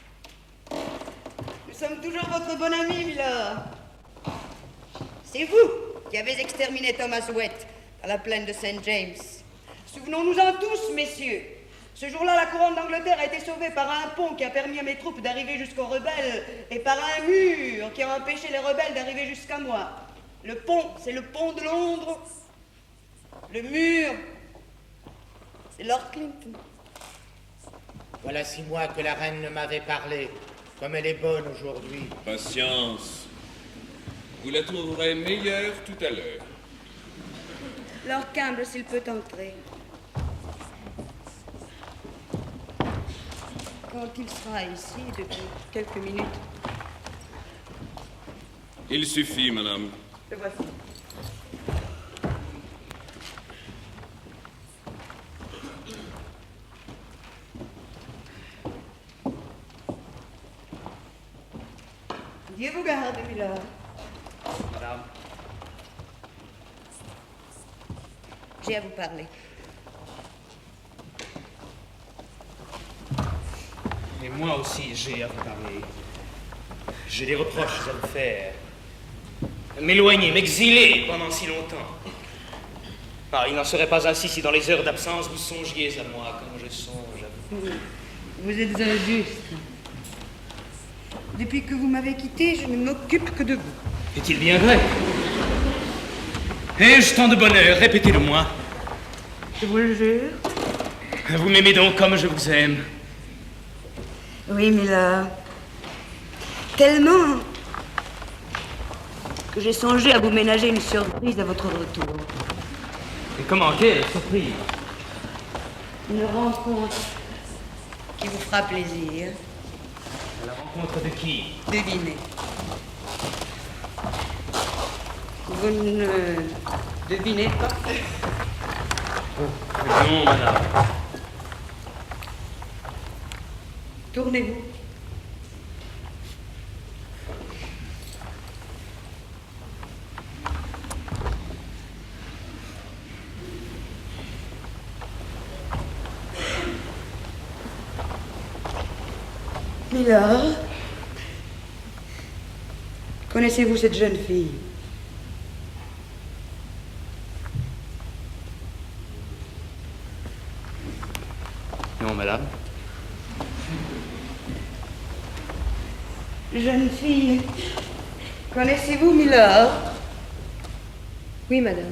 Nous sommes toujours votre bon ami, Milord. C'est vous qui avez exterminé Thomas Wett à la plaine de Saint James. Souvenons-nous-en tous, messieurs. Ce jour-là, la couronne d'Angleterre a été sauvée par un pont qui a permis à mes troupes d'arriver jusqu'aux rebelles et par un mur qui a empêché les rebelles d'arriver jusqu'à moi. Le pont, c'est le pont de Londres. Le mur, c'est Lord Clinton. Voilà six mois que la reine ne m'avait parlé, comme elle est bonne aujourd'hui. Patience. Vous la trouverez meilleure tout à l'heure. Lord Campbell, s'il peut entrer. Quand il sera ici, depuis quelques minutes. Il suffit, madame. Le voici. Dieu vous garde, Milord. Madame. J'ai à vous parler. Et moi aussi, j'ai à vous parler. J'ai des reproches à vous faire. M'éloigner, m'exiler pendant si longtemps. Ah, il n'en serait pas ainsi si dans les heures d'absence vous songiez à moi comme je songe à vous. Vous êtes injuste. Depuis que vous m'avez quitté, je ne m'occupe que de vous. Est-il bien vrai? Ai-je tant de bonheur? Répétez-le-moi. Je vous le jure. Vous m'aimez donc comme je vous aime. Oui, Milord. Tellement que j'ai songé à vous ménager une surprise à votre retour. Et comment, quelle surprise? Une rencontre qui vous fera plaisir. La rencontre de qui? Devinez. Vous ne devinez pas? Oh, non, madame. Tournez-vous. Milord, connaissez-vous cette jeune fille? Non, madame. Jeune fille, connaissez-vous Milord? Oui, madame.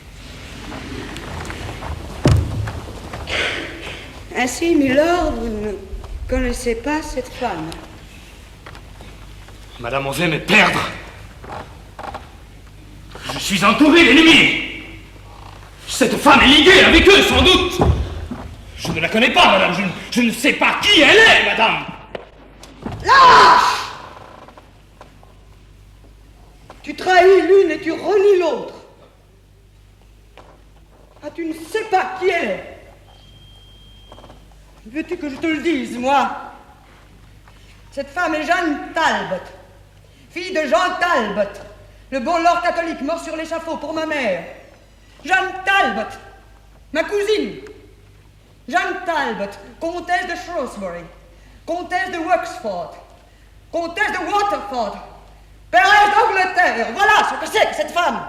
Ainsi, Milord, vous ne connaissez pas cette femme. Madame, on veut me perdre. Je suis entouré d'ennemis. Cette femme est liguée avec eux, sans doute. Je ne la connais pas, madame. Je, ne- je ne sais pas qui elle est, madame. Lâche! Tu trahis l'une et tu renies l'autre. Ah, tu ne sais pas qui elle est. Veux-tu que je te le dise, moi? Cette femme est Jeanne Talbot, fille de Jean Talbot, le bon lord catholique mort sur l'échafaud pour ma mère. Jeanne Talbot, ma cousine. Jeanne Talbot, comtesse de Shrewsbury, comtesse de Wexford, comtesse de Waterford, Péresse d'Angleterre. Voilà ce que c'est que cette femme.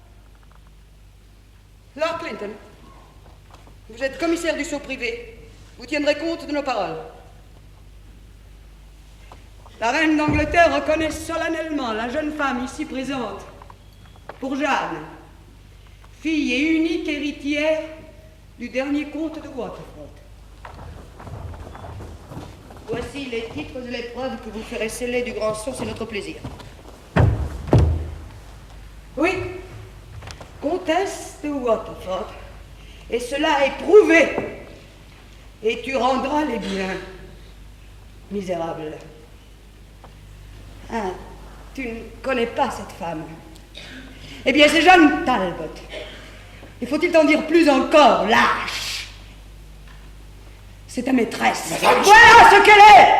Lord Clinton, vous êtes commissaire du sceau privé. Vous tiendrez compte de nos paroles. La reine d'Angleterre reconnaît solennellement la jeune femme ici présente pour Jeanne, fille et unique héritière du dernier comte de Waterford. Voici les titres et les preuves que vous ferez sceller du grand sceau, c'est notre plaisir. Oui, comtesse de Waterford, et cela est prouvé. Et tu rendras les biens, misérable. Ah, tu ne connais pas cette femme. Eh bien, c'est Jeanne Talbot. Et faut-il t'en dire plus encore, lâche? C'est ta maîtresse. Madame, voilà ce qu'elle est.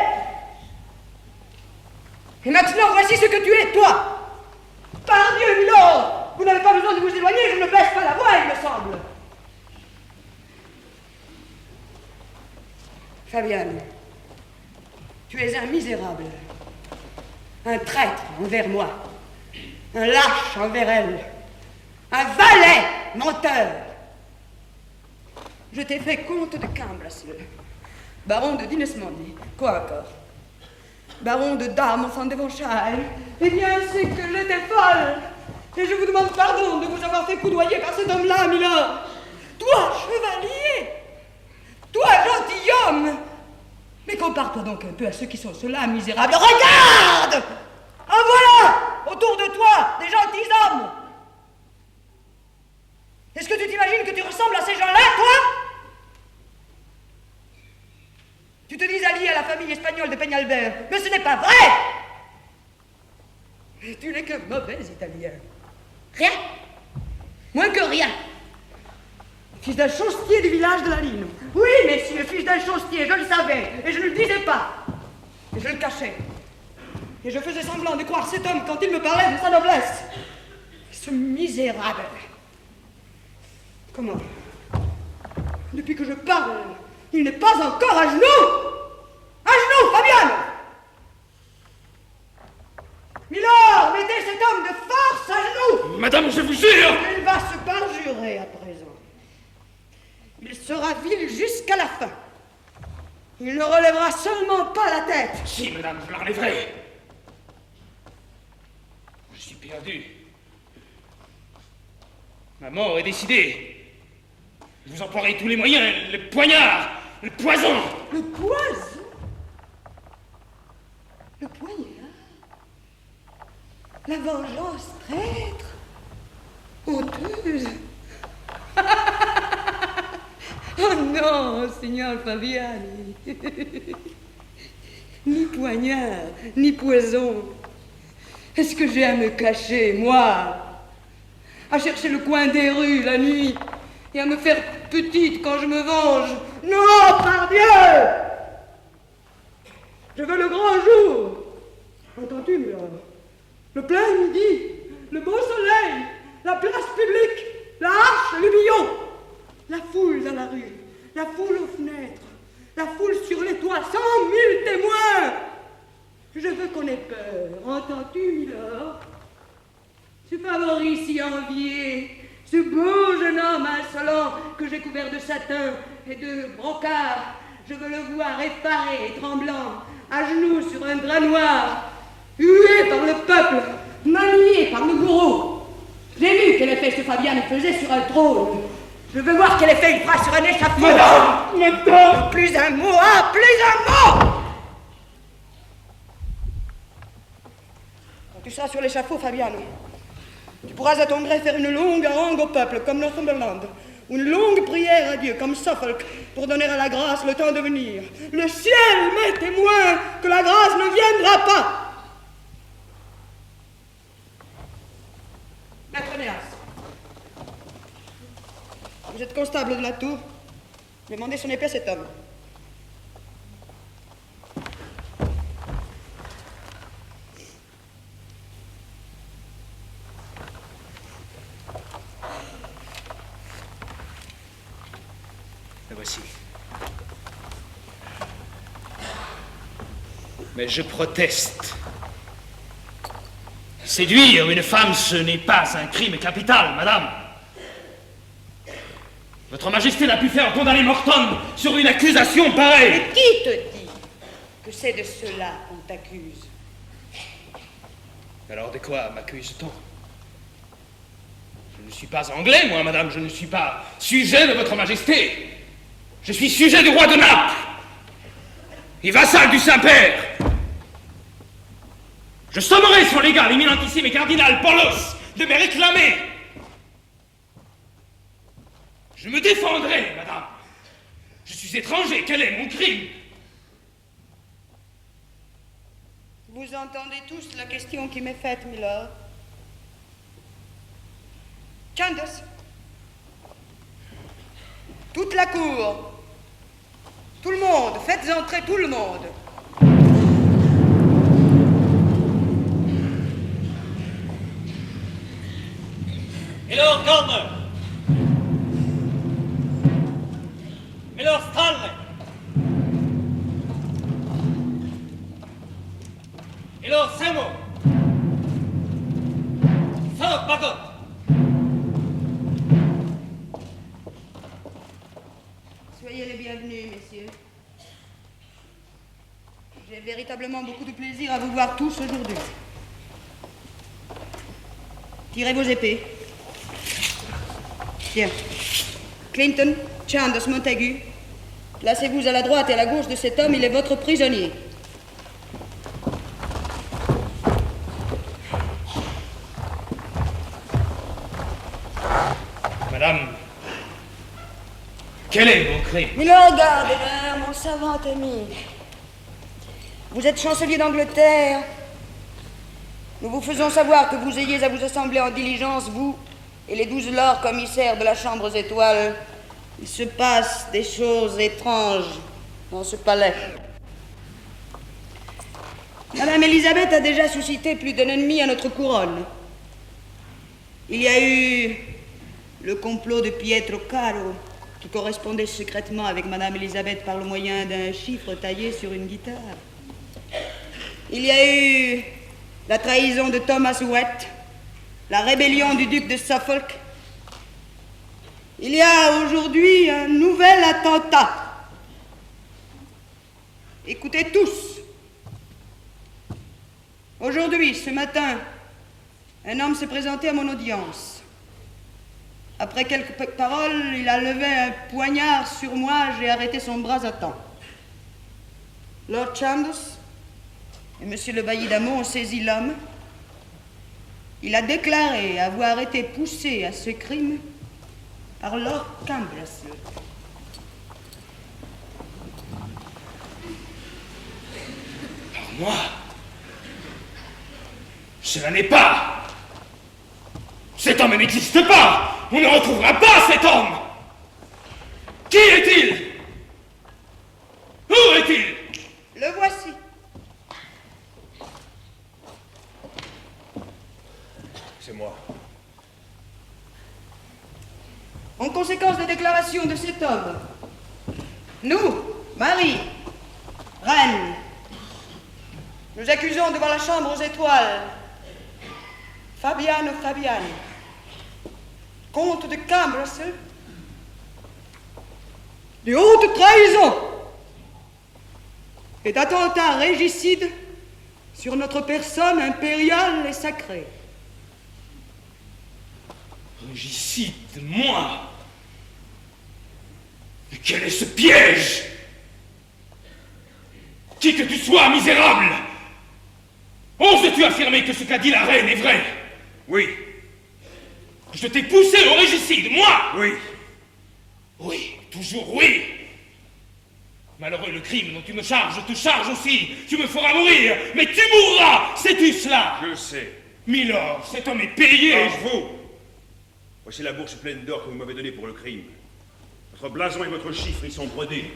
Et maintenant, voici ce que tu es, toi. Pardieu, Milord, vous n'avez pas besoin de vous éloigner, je ne baisse pas la voix, il me semble. Fabiane, tu es un misérable, un traître envers moi, un lâche envers elle, un valet menteur. Je t'ai fait comte de Camblacieux, baron de Dinesmondi, quoi encore? Baron de Dame, enfant de Devonshire. Eh bien, c'est que j'étais folle. Et je vous demande pardon de vous avoir fait coudoyer par cet homme-là, Milord. Toi, chevalier. Toi, gentilhomme. Mais compare-toi donc un peu à ceux qui sont ceux-là, misérables. Regarde! En voilà! Autour de toi, des gentilshommes. Est-ce que tu t'imagines que tu ressembles à ces gens-là, toi? Tu te dis allié à la famille espagnole de Peñalver, mais ce n'est pas vrai! Et tu n'es qu'un mauvais Italien. Rien. Moins que rien. Fils d'un chaussetier du village de la Ligne. Oui, messieurs, fils d'un chaussetier, je le savais, et je ne le disais pas. Et je le cachais. Et je faisais semblant de croire cet homme quand il me parlait de sa noblesse. Ce misérable. Comment? Depuis que je parle, il n'est pas encore à genoux! À genoux, Fabiane! Milord, mettez cet homme de force à genoux! Madame, je vous jure! Il va se parjurer à présent. Il sera vil jusqu'à la fin. Il ne relèvera seulement pas la tête. Si, madame, je l'enlèverai. Je suis perdu. Ma mort est décidée. Vous emploierez tous les moyens, le poignard, le poison. Le poison? Le poignard? La vengeance traître? Honteuse? Oh non, signor Fabiani. Ni poignard, ni poison. Est-ce que j'ai à me cacher, moi? À chercher le coin des rues la nuit et à me faire petite quand je me venge? Non, par Dieu! Je veux le grand jour. Entends-tu, Milord? Le plein midi, le beau soleil, la place publique, la hache, le billon, la foule dans la rue, la foule aux fenêtres, la foule sur les toits, cent mille témoins. Je veux qu'on ait peur. Entends-tu, Milord? Ce favori si envié, ce beau jeune homme insolent que j'ai couvert de satin et de brocart, je veux le voir effaré et tremblant, à genoux sur un drap noir, hué par le peuple, manié par le bourreau. J'ai vu quel effet ce Fabian faisait sur un trône. Je veux voir quel effet il fera sur un échafaud. Madame! Madame! Plus un mot, ah, plus un mot! Quand tu seras sur l'échafaud, Fabiano, tu pourras à ton gré faire une longue harangue au peuple, comme Northumberland, ou une longue prière à Dieu, comme Suffolk, pour donner à la grâce le temps de venir. Le ciel m'est témoin que la grâce ne viendra pas. Maître Néas, vous êtes constable de la tour. Demandez son épée à cet homme. La voici. Mais je proteste. Séduire une femme, ce n'est pas un crime capital, madame. Votre Majesté n'a pu faire condamner Morton sur une accusation pareille. Et qui te dit que c'est de cela qu'on t'accuse? Alors de quoi m'accuse-t-on? Je ne suis pas anglais, moi, madame, je ne suis pas sujet de votre Majesté. Je suis sujet du roi de Naples et vassal du Saint-Père. Je sommerai son légat, l'éminentissime et cardinal Paulos, de me réclamer. Je me défendrai, madame. Je suis étranger, quel est mon crime? Vous entendez tous la question qui m'est faite, Milord. Candace, toute la cour, tout le monde, faites entrer tout le monde. Milord Gardner, Milord Stanley, Milord, cinq mots. Sors, Margot. Soyez les bienvenus, messieurs. J'ai véritablement beaucoup de plaisir à vous voir tous aujourd'hui. Tirez vos épées. Tiens. Clinton, Chandos, Montagu, placez-vous à la droite et à la gauche de cet homme, il est votre prisonnier. Madame, quel est mon crime? Milord Gardiner, mon savant ami, vous êtes chancelier d'Angleterre. Nous vous faisons savoir que vous ayez à vous assembler en diligence, vous et les douze lords commissaires de la Chambre aux Étoiles. Il se passe des choses étranges dans ce palais. Madame Elisabeth a déjà suscité plus d'un ennemi à notre couronne. Il y a eu le complot de Pietro Caro, qui correspondait secrètement avec Madame Elisabeth par le moyen d'un chiffre taillé sur une guitare. Il y a eu la trahison de Thomas Wett, la rébellion du duc de Suffolk. Il y a aujourd'hui un nouvel attentat. Écoutez tous. Aujourd'hui, ce matin, un homme s'est présenté à mon audience. Après quelques paroles, il a levé un poignard sur moi, j'ai arrêté son bras à temps. Lord Chandos et Monsieur le bailli d'Amont ont saisi l'homme. Il a déclaré avoir été poussé à ce crime par Lord Camberwell. Par moi? Cela n'est pas. Cet homme n'existe pas. On ne retrouvera pas cet homme. Qui est-il? Où est-il? Le voici. C'est moi. En conséquence des déclarations de cet homme, nous, Marie, reine, nous accusons devant la Chambre aux Étoiles Fabiano Fabiani, comte de Camberwell, de haute trahison et d'attentat régicide sur notre personne impériale et sacrée. Régicide, moi? Mais quel est ce piège? Qui que tu sois, misérable, oses-tu affirmer que ce qu'a dit la reine est vrai? Oui. Que je t'ai poussé au régicide, moi? Oui. Oui, toujours oui. Malheureux, le crime dont tu me charges te charge aussi. Tu me feras mourir, mais tu mourras, sais-tu cela? Je sais. Milord, cet homme est payé. Par vous. Voici la bourse pleine d'or que vous m'avez donnée pour le crime. Votre blason et votre chiffre y sont brodés.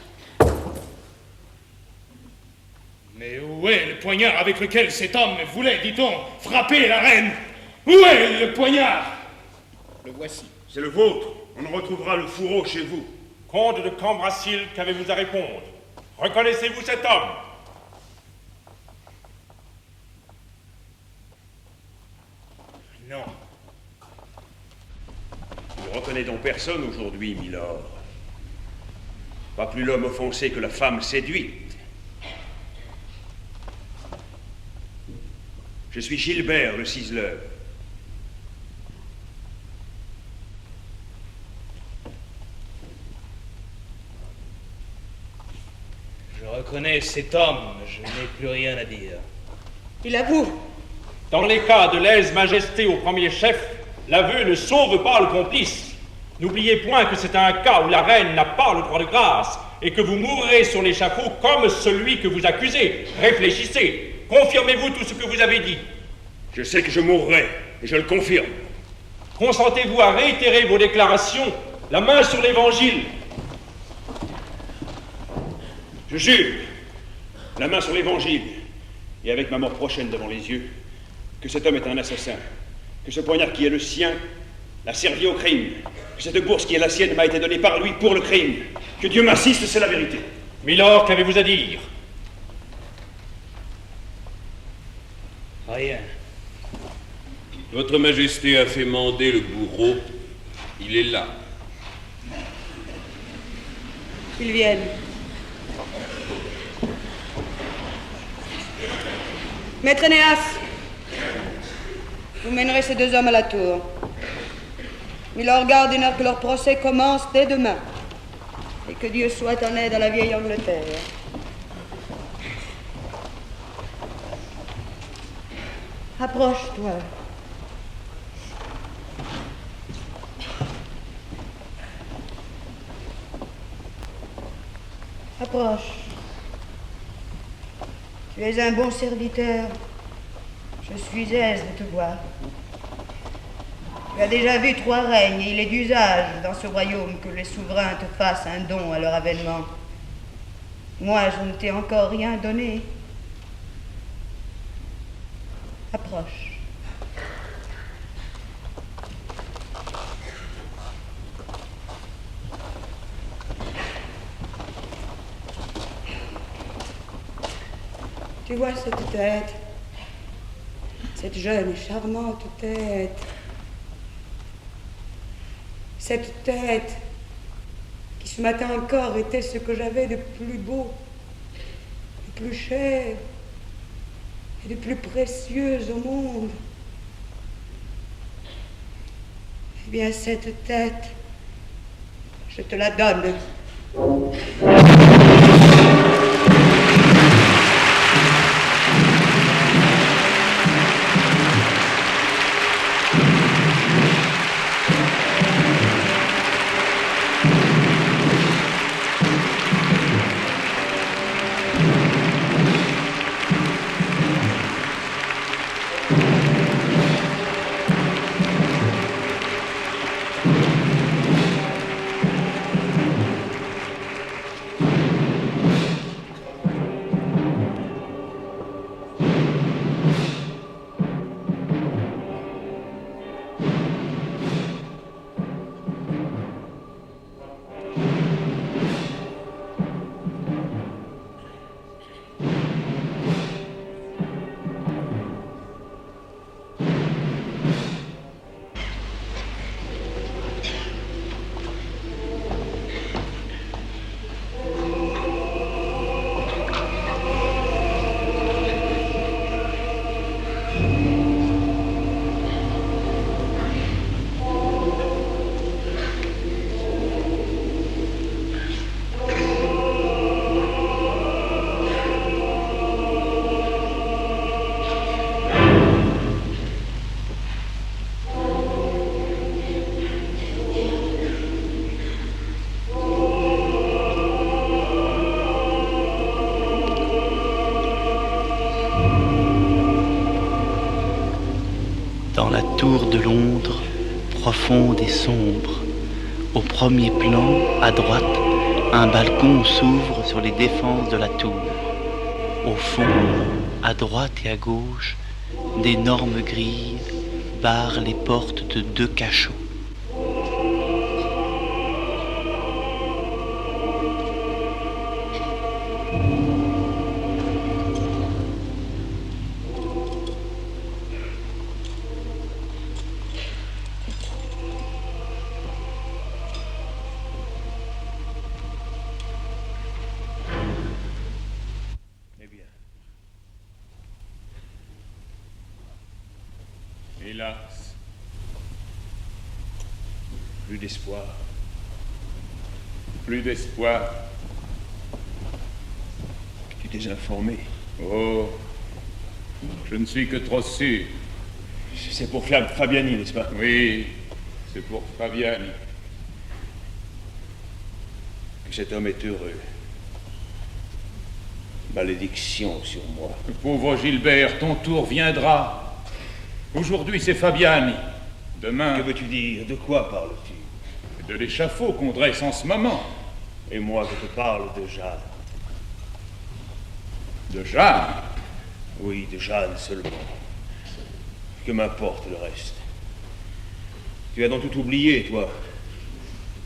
Mais où est le poignard avec lequel cet homme voulait, dit-on, frapper la reine? Où est le poignard? Le voici. C'est le vôtre. On retrouvera le fourreau chez vous. Comte de Cambrassil, qu'avez-vous à répondre? Reconnaissez-vous cet homme? Non. Je ne reconnais donc personne aujourd'hui, milord. Pas plus l'homme offensé que la femme séduite. Je suis Gilbert, le ciseleur. Je reconnais cet homme, je n'ai plus rien à dire. Il avoue. Dans les cas de lèse-majesté au premier chef, l'aveu ne sauve pas le complice. N'oubliez point que c'est un cas où la reine n'a pas le droit de grâce et que vous mourrez sur l'échafaud comme celui que vous accusez. Réfléchissez. Confirmez-vous tout ce que vous avez dit? Je sais que je mourrai, et je le confirme. Consentez-vous à réitérer vos déclarations, la main sur l'Évangile? Je jure, la main sur l'Évangile, et avec ma mort prochaine devant les yeux, que cet homme est un assassin, que ce poignard qui est le sien l'a servi au crime, que cette bourse qui est la sienne m'a été donnée par lui pour le crime. Que Dieu m'assiste, c'est la vérité. Milord, qu'avez-vous à dire? Rien. Votre Majesté a fait mander le bourreau. Il est là. Qu'ils viennent. Maître Énéas, vous mènerez ces deux hommes à la tour. Milord Gardiner, que leur procès commence dès demain. Et que Dieu soit en aide à la vieille Angleterre. Approche-toi. Approche. Tu es un bon serviteur. Je suis aise de te voir. Tu as déjà vu trois règnes et il est d'usage dans ce royaume que les souverains te fassent un don à leur avènement. Moi, je ne t'ai encore rien donné. Approche. Tu vois cette tête, cette jeune et charmante tête, cette tête qui ce matin encore était ce que j'avais de plus beau, de plus cher et de plus précieuse au monde. Eh bien, cette tête, je te la donne. Tour de Londres, profonde et sombre. Au premier plan, à droite, un balcon s'ouvre sur les défenses de la tour. Au fond, à droite et à gauche, d'énormes grilles barrent les portes de deux cachots. Hélas, plus d'espoir. Plus d'espoir. Tu t'es informé. Oh, je ne suis que trop sûr. C'est pour Fabiani, n'est-ce pas? Oui, c'est pour Fabiani. Que cet homme est heureux. Malédiction sur moi. Pauvre Gilbert, ton tour viendra. Aujourd'hui, c'est Fabiani. Demain... Que veux-tu dire? De quoi parles-tu? De l'échafaud qu'on dresse en ce moment. Et moi, je te parle de Jeanne. De Jeanne? Oui, de Jeanne seulement. Que m'importe le reste? Tu as donc tout oublié, toi.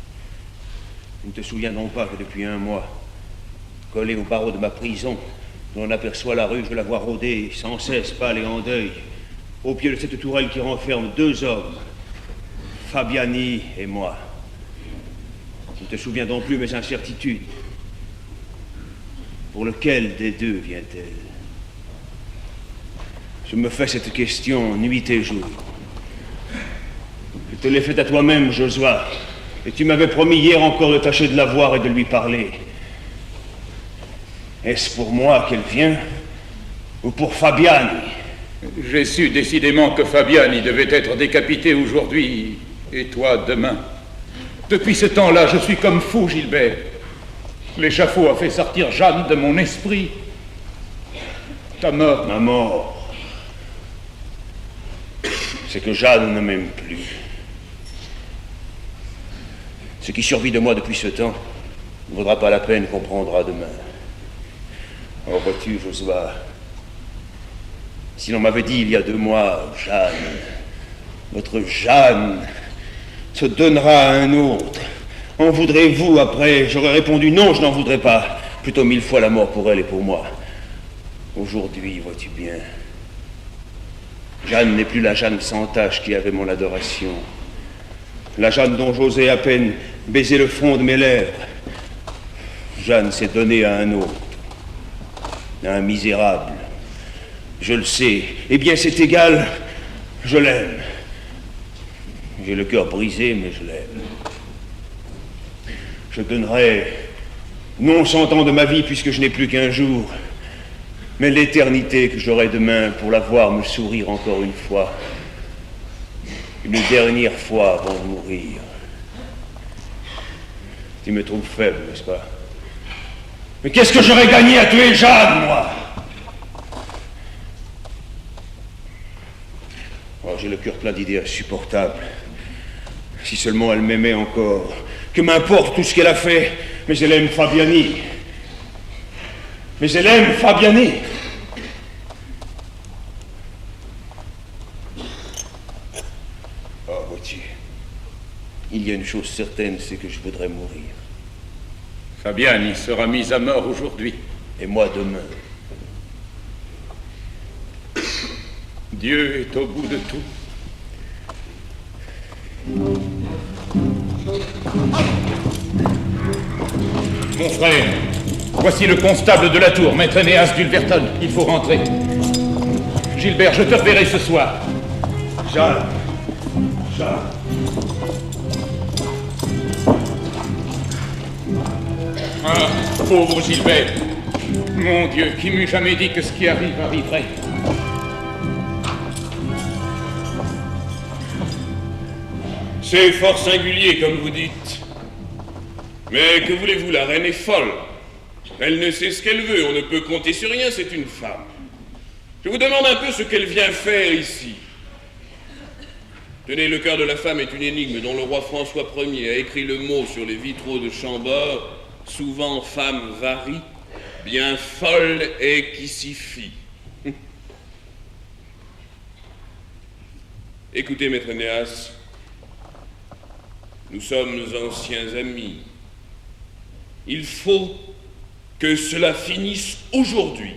Tu ne te souviens donc pas que depuis un mois, collé au barreau de ma prison, On aperçoit la rue, je la vois rôder, sans cesse pâle et en deuil, au pied de cette tourelle qui renferme deux hommes, Fabiani et moi. Je ne te souviens donc plus mes incertitudes. Pour lequel des deux vient-elle? Je me fais cette question nuit et jour. Je te l'ai faite à toi-même, Josua, et tu m'avais promis hier encore de tâcher de la voir et de lui parler. Est-ce pour moi qu'elle vient, ou pour Fabiani? J'ai su décidément que Fabiani devait être décapité aujourd'hui, et toi demain. Depuis ce temps-là, je suis comme fou, Gilbert. L'échafaud a fait sortir Jeanne de mon esprit. Ta mort. Ma mort, c'est que Jeanne ne m'aime plus. Ce qui survit de moi depuis ce temps ne vaudra pas la peine qu'on prendra demain. Oh, vois-tu, Josua, si l'on m'avait dit il y a deux mois, Jeanne, votre Jeanne, se donnera à un autre, en voudrez-vous après? J'aurais répondu non, je n'en voudrais pas. Plutôt mille fois la mort pour elle et pour moi. Aujourd'hui, vois-tu bien, Jeanne n'est plus la Jeanne sans tache qui avait mon adoration. La Jeanne dont j'osais à peine baiser le front de mes lèvres. Jeanne s'est donnée à un autre. Un misérable. Je le sais. Eh bien, c'est égal. Je l'aime. J'ai le cœur brisé, mais je l'aime. Je donnerai, non cent ans de ma vie, puisque je n'ai plus qu'un jour, mais l'éternité que j'aurai demain pour la voir me sourire encore une fois. Une dernière fois avant de mourir. Tu me trouves faible, n'est-ce pas? Mais qu'est-ce que j'aurais gagné à tuer Jeanne, moi? Oh, j'ai le cœur plein d'idées insupportables. Si seulement elle m'aimait encore. Que m'importe tout ce qu'elle a fait, mais elle aime Fabiani. Mais elle aime Fabiani. Oh, vois-tu, il y a une chose certaine, c'est que je voudrais mourir. Fabiani sera mis à mort aujourd'hui. Et moi demain. Dieu est au bout de tout. Mon frère, voici le constable de la tour, maître Énéas d'Ulverton. Il faut rentrer. Gilbert, je te reverrai ce soir. Jeanne. Jeanne. Ah, pauvre Gilbert. Mon Dieu, qui m'eût jamais dit que ce qui arrive arriverait. C'est fort singulier, comme vous dites. Mais que voulez-vous, la reine est folle. Elle ne sait ce qu'elle veut, on ne peut compter sur rien, c'est une femme. Je vous demande un peu ce qu'elle vient faire ici. Tenez, le cœur de la femme est une énigme dont le roi François Premier a écrit le mot sur les vitraux de Chambord. Souvent femme varie, bien folle et qui s'y fie. Écoutez, maître Énéas, nous sommes nos anciens amis. Il faut que cela finisse aujourd'hui.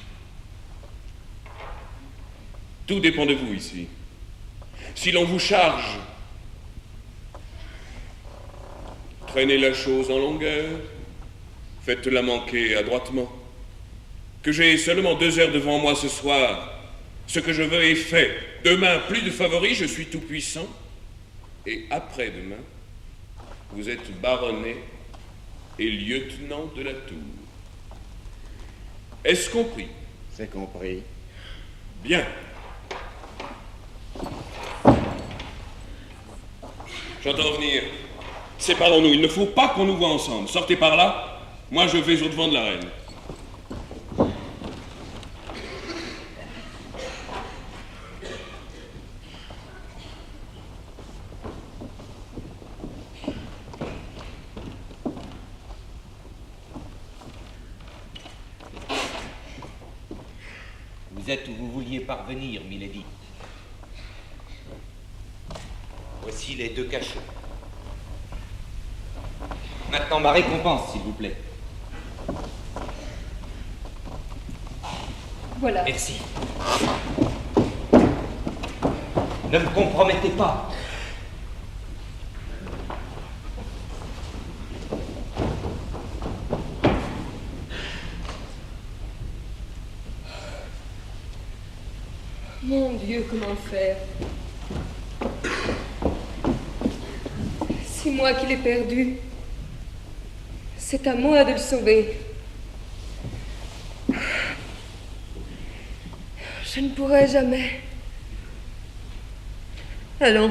Tout dépend de vous ici. Si l'on vous charge, traînez la chose en longueur, faites-la manquer adroitement. Que j'ai seulement deux heures devant moi ce soir, ce que je veux est fait. Demain, plus de favoris, je suis tout-puissant. Et après-demain, vous êtes baronnet et lieutenant de la tour. Est-ce compris? C'est compris. Bien. J'entends venir. Séparons-nous, il ne faut pas qu'on nous voie ensemble. Sortez par là, moi je vais au-devant de la reine. Vous êtes où vous vouliez parvenir, milady. Voici les deux cachots. Maintenant, ma récompense, s'il vous plaît. Voilà. Merci. Ne me compromettez pas. Mon Dieu, comment faire? C'est moi qui l'ai perdu. C'est à moi de le sauver. Je ne pourrai jamais. Allons.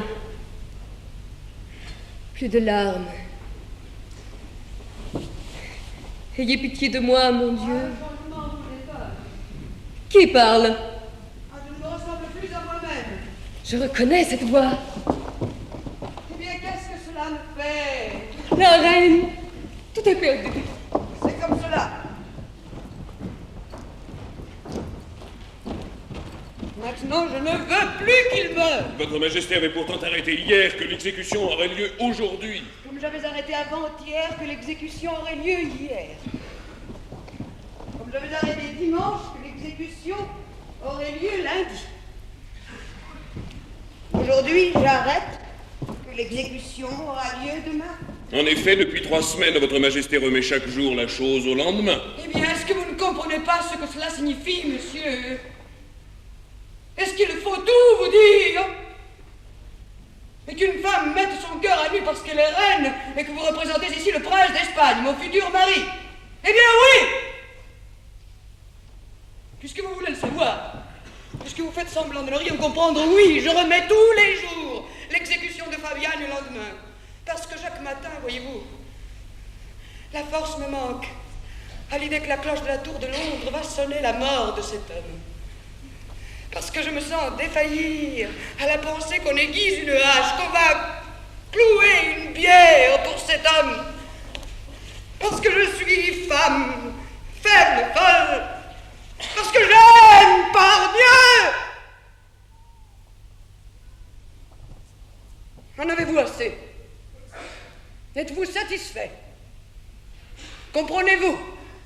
Plus de larmes. Ayez pitié de moi, mon Dieu. Qui parle? Je ne me ressemble plus à moi-même. Je reconnais cette voix. Eh bien, qu'est-ce que cela me fait? La reine, tout est perdu. C'est comme cela. Maintenant, je ne veux plus qu'il meure. Votre Majesté avait pourtant arrêté hier que l'exécution aurait lieu aujourd'hui. Comme j'avais arrêté avant-hier que l'exécution aurait lieu hier. Comme j'avais arrêté dimanche que l'exécution aurait lieu lundi. Aujourd'hui, j'arrête que l'exécution aura lieu demain. En effet, depuis trois semaines, Votre Majesté remet chaque jour la chose au lendemain. Eh bien, est-ce que vous ne comprenez pas ce que cela signifie, monsieur? Est-ce qu'il faut tout vous dire? Et qu'une femme mette son cœur à nu parce qu'elle est reine et que vous représentez ici le prince d'Espagne, mon futur mari? Eh bien oui! Puisque vous voulez le savoir, puisque vous faites semblant de ne rien comprendre, oui, je remets tous les jours l'exécution de Fabiane le lendemain. Parce que chaque matin, voyez-vous, la force me manque à l'idée que la cloche de la tour de Londres va sonner la mort de cet homme. Parce que je me sens défaillir à la pensée qu'on aiguise une hache, qu'on va clouer une bière pour cet homme. Parce que je suis femme, faible, folle. Parce que j'aime, par Dieu! En avez-vous assez? Êtes-vous satisfait? Comprenez-vous?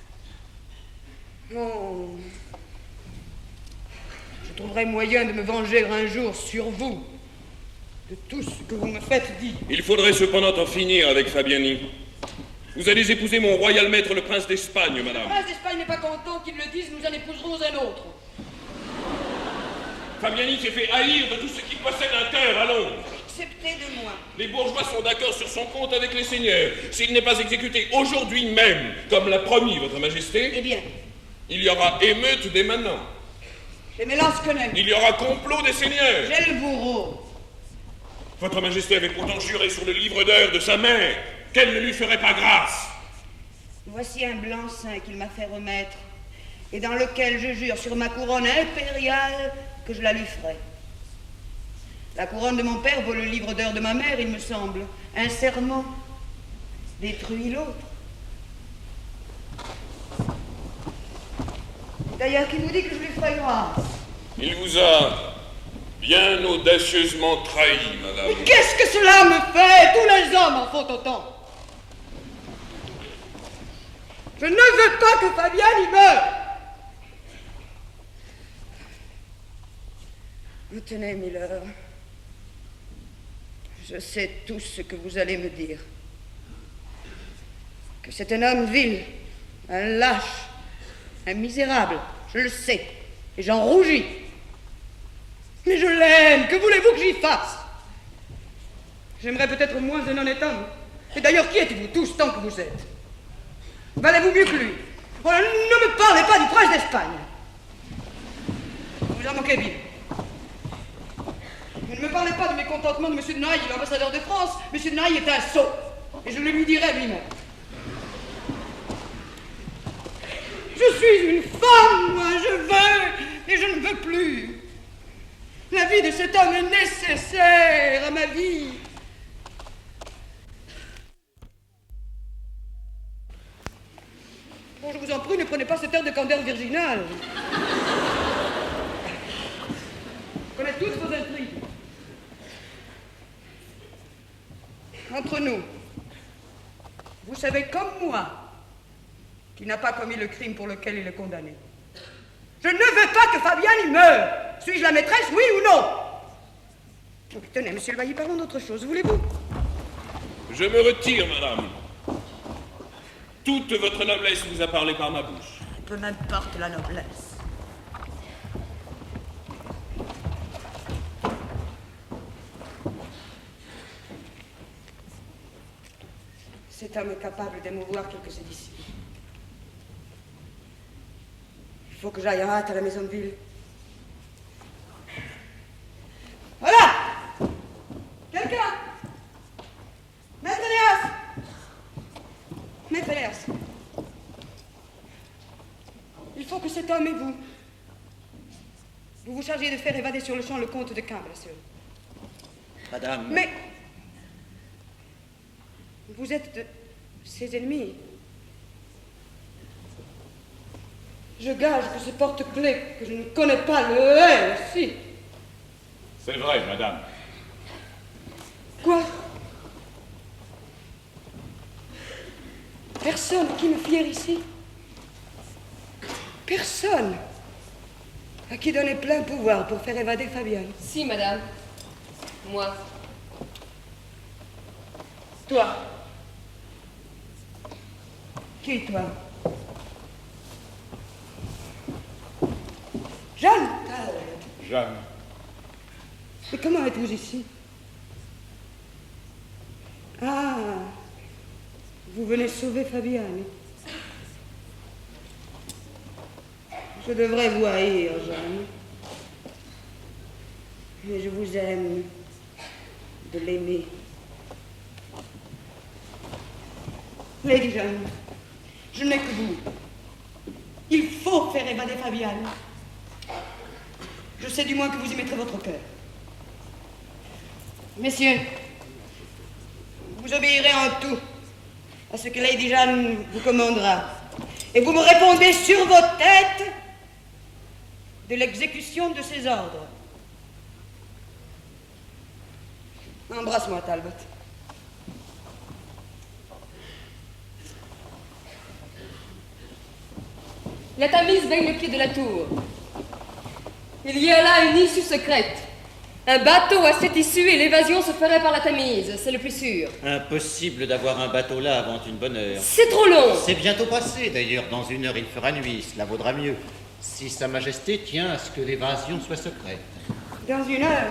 Non. Je trouverai moyen de me venger un jour sur vous, de tout ce que vous me faites dire. Il faudrait cependant en finir avec Fabiani. Vous allez épouser mon royal maître, le prince d'Espagne, madame. Le prince d'Espagne n'est pas content qu'il le dise, nous en épouserons un autre. Fabiani s'est fait haïr de tout ce qui possède un cœur à Londres. Excepté de moi. Les bourgeois sont d'accord sur son compte avec les seigneurs. S'il n'est pas exécuté aujourd'hui même, comme l'a promis Votre Majesté, eh bien, il y aura émeute dès maintenant. Les mélances connaissent. Il y aura complot des seigneurs. J'ai le bourreau. Votre Majesté avait pourtant juré sur le livre d'heures de sa mère qu'elle ne lui ferait pas grâce. Voici un blanc-seing qu'il m'a fait remettre, et dans lequel je jure sur ma couronne impériale que je la lui ferai. La couronne de mon père vaut le livre d'heures de ma mère, il me semble. Un serment détruit l'autre. D'ailleurs, qui vous dit que je lui ferai grâce? Il vous a bien audacieusement trahi, madame. Mais qu'est-ce que cela me fait? Tous les hommes en font autant. Je ne veux pas que Fabiane y meure. Vous tenez, Miller. Je sais tout ce que vous allez me dire. Que c'est un homme vil, un lâche, un misérable, je le sais, et j'en rougis. Mais je l'aime, que voulez-vous que j'y fasse? J'aimerais peut-être moins un honnête homme. Et d'ailleurs, qui êtes-vous tous tant que vous êtes? Valez-vous mieux que lui? Oh, ne me parlez pas du prince d'Espagne. Vous en moquez bien. Ne me parlez pas de mécontentement de M. de Noailles, l'ambassadeur de France. M. de Noailles est un sot, et je le lui dirai lui-même. Je suis une femme, moi, je veux, et je ne veux plus. La vie de cet homme est nécessaire à ma vie. Bon, je vous en prie, ne prenez pas cette air de candeur virginale. Je connais toutes vos intrigues. Entre nous, vous savez comme moi qu'il n'a pas commis le crime pour lequel il est condamné. Je ne veux pas que Fabiani meure. Suis-je la maîtresse, oui ou non? Donc, tenez, monsieur le bailli, parlons d'autre chose, voulez-vous? Je me retire, madame. Toute votre noblesse vous a parlé par ma bouche. Peu m'importe la noblesse. Cet homme est capable d'émouvoir quelque chose d'ici. Il faut que j'aille en hâte à la maison de ville. Voilà! Quelqu'un! Maître Léas! Maître Léas! Il faut que cet homme et vous, vous vous chargez de faire évader sur le champ le comte de Caen, bien sûr. Madame... Mais... vous êtes de ses ennemis. Je gage que ce porte-clés que je ne connais pas le hait aussi. C'est vrai, madame. Quoi? Personne qui me fière ici. Personne à qui donner plein pouvoir pour faire évader Fabienne. Si, madame. Moi. Toi. Qui, toi? Jeanne. Jeanne. Mais comment êtes-vous ici? Ah, vous venez sauver Fabienne. Je devrais vous haïr, Jeanne. Mais je vous aime de l'aimer. Lady Jeanne, je n'ai que vous. Il faut faire évader Fabienne. Je sais du moins que vous y mettrez votre cœur. Messieurs, vous obéirez en tout à ce que Lady Jeanne vous commandera. Et vous me répondez sur vos têtes de l'exécution de ses ordres. Embrasse-moi, Talbot. La Tamise baigne le pied de la tour. Il y a là une issue secrète. Un bateau à cette issue et l'évasion se ferait par la Tamise, c'est le plus sûr. Impossible d'avoir un bateau là avant une bonne heure. C'est trop long. C'est bientôt passé, d'ailleurs. Dans une heure, il fera nuit. Cela vaudra mieux. Si Sa Majesté tient à ce que l'évasion soit secrète. Dans une heure.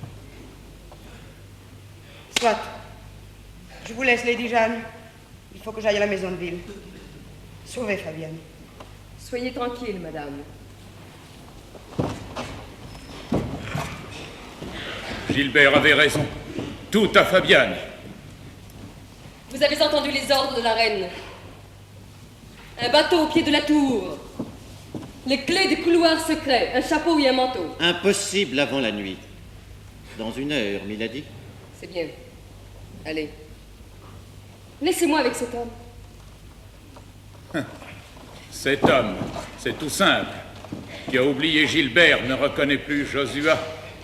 Soit. Je vous laisse, Lady Jeanne. Il faut que j'aille à la maison de ville. Sauvez Fabienne. Soyez tranquille, madame. Gilbert avait raison. Tout à Fabienne. Vous avez entendu les ordres de la reine. Un bateau au pied de la tour. Les clés du couloir secret. Un chapeau et un manteau. Impossible avant la nuit. Dans une heure, milady. C'est bien. Allez. Laissez-moi avec cet homme. Cet homme, c'est tout simple. Qui a oublié Gilbert ne reconnaît plus Josua.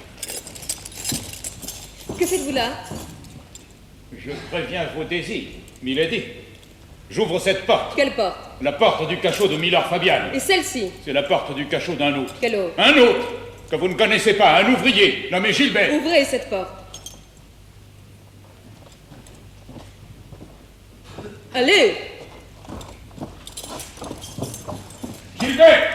Que faites-vous là? Je préviens vos désirs, milady. J'ouvre cette porte. Quelle porte? La porte du cachot de Milord Fabian. Et celle-ci? C'est la porte du cachot d'un autre. Quel autre? Un autre que vous ne connaissez pas, un ouvrier nommé Gilbert. Ouvrez cette porte. Allez! Gilbert!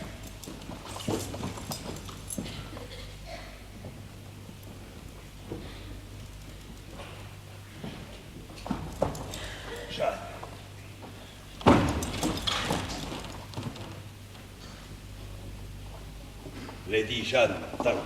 Jeanne. Lady Jeanne Talbot.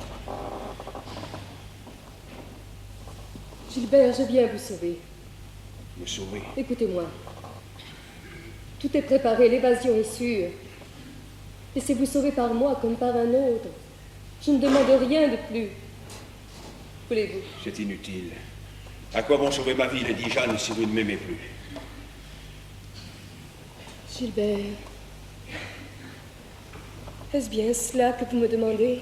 Gilbert, je viens vous sauver. Me sauver? Écoutez-moi. Tout est préparé, l'évasion est sûre. Laissez-vous sauver par moi comme par un autre. Je ne demande rien de plus. Voulez-vous? C'est inutile. À quoi bon sauver ma vie, Lady Jeanne, si vous ne m'aimez plus? Gilbert, est-ce bien cela que vous me demandez?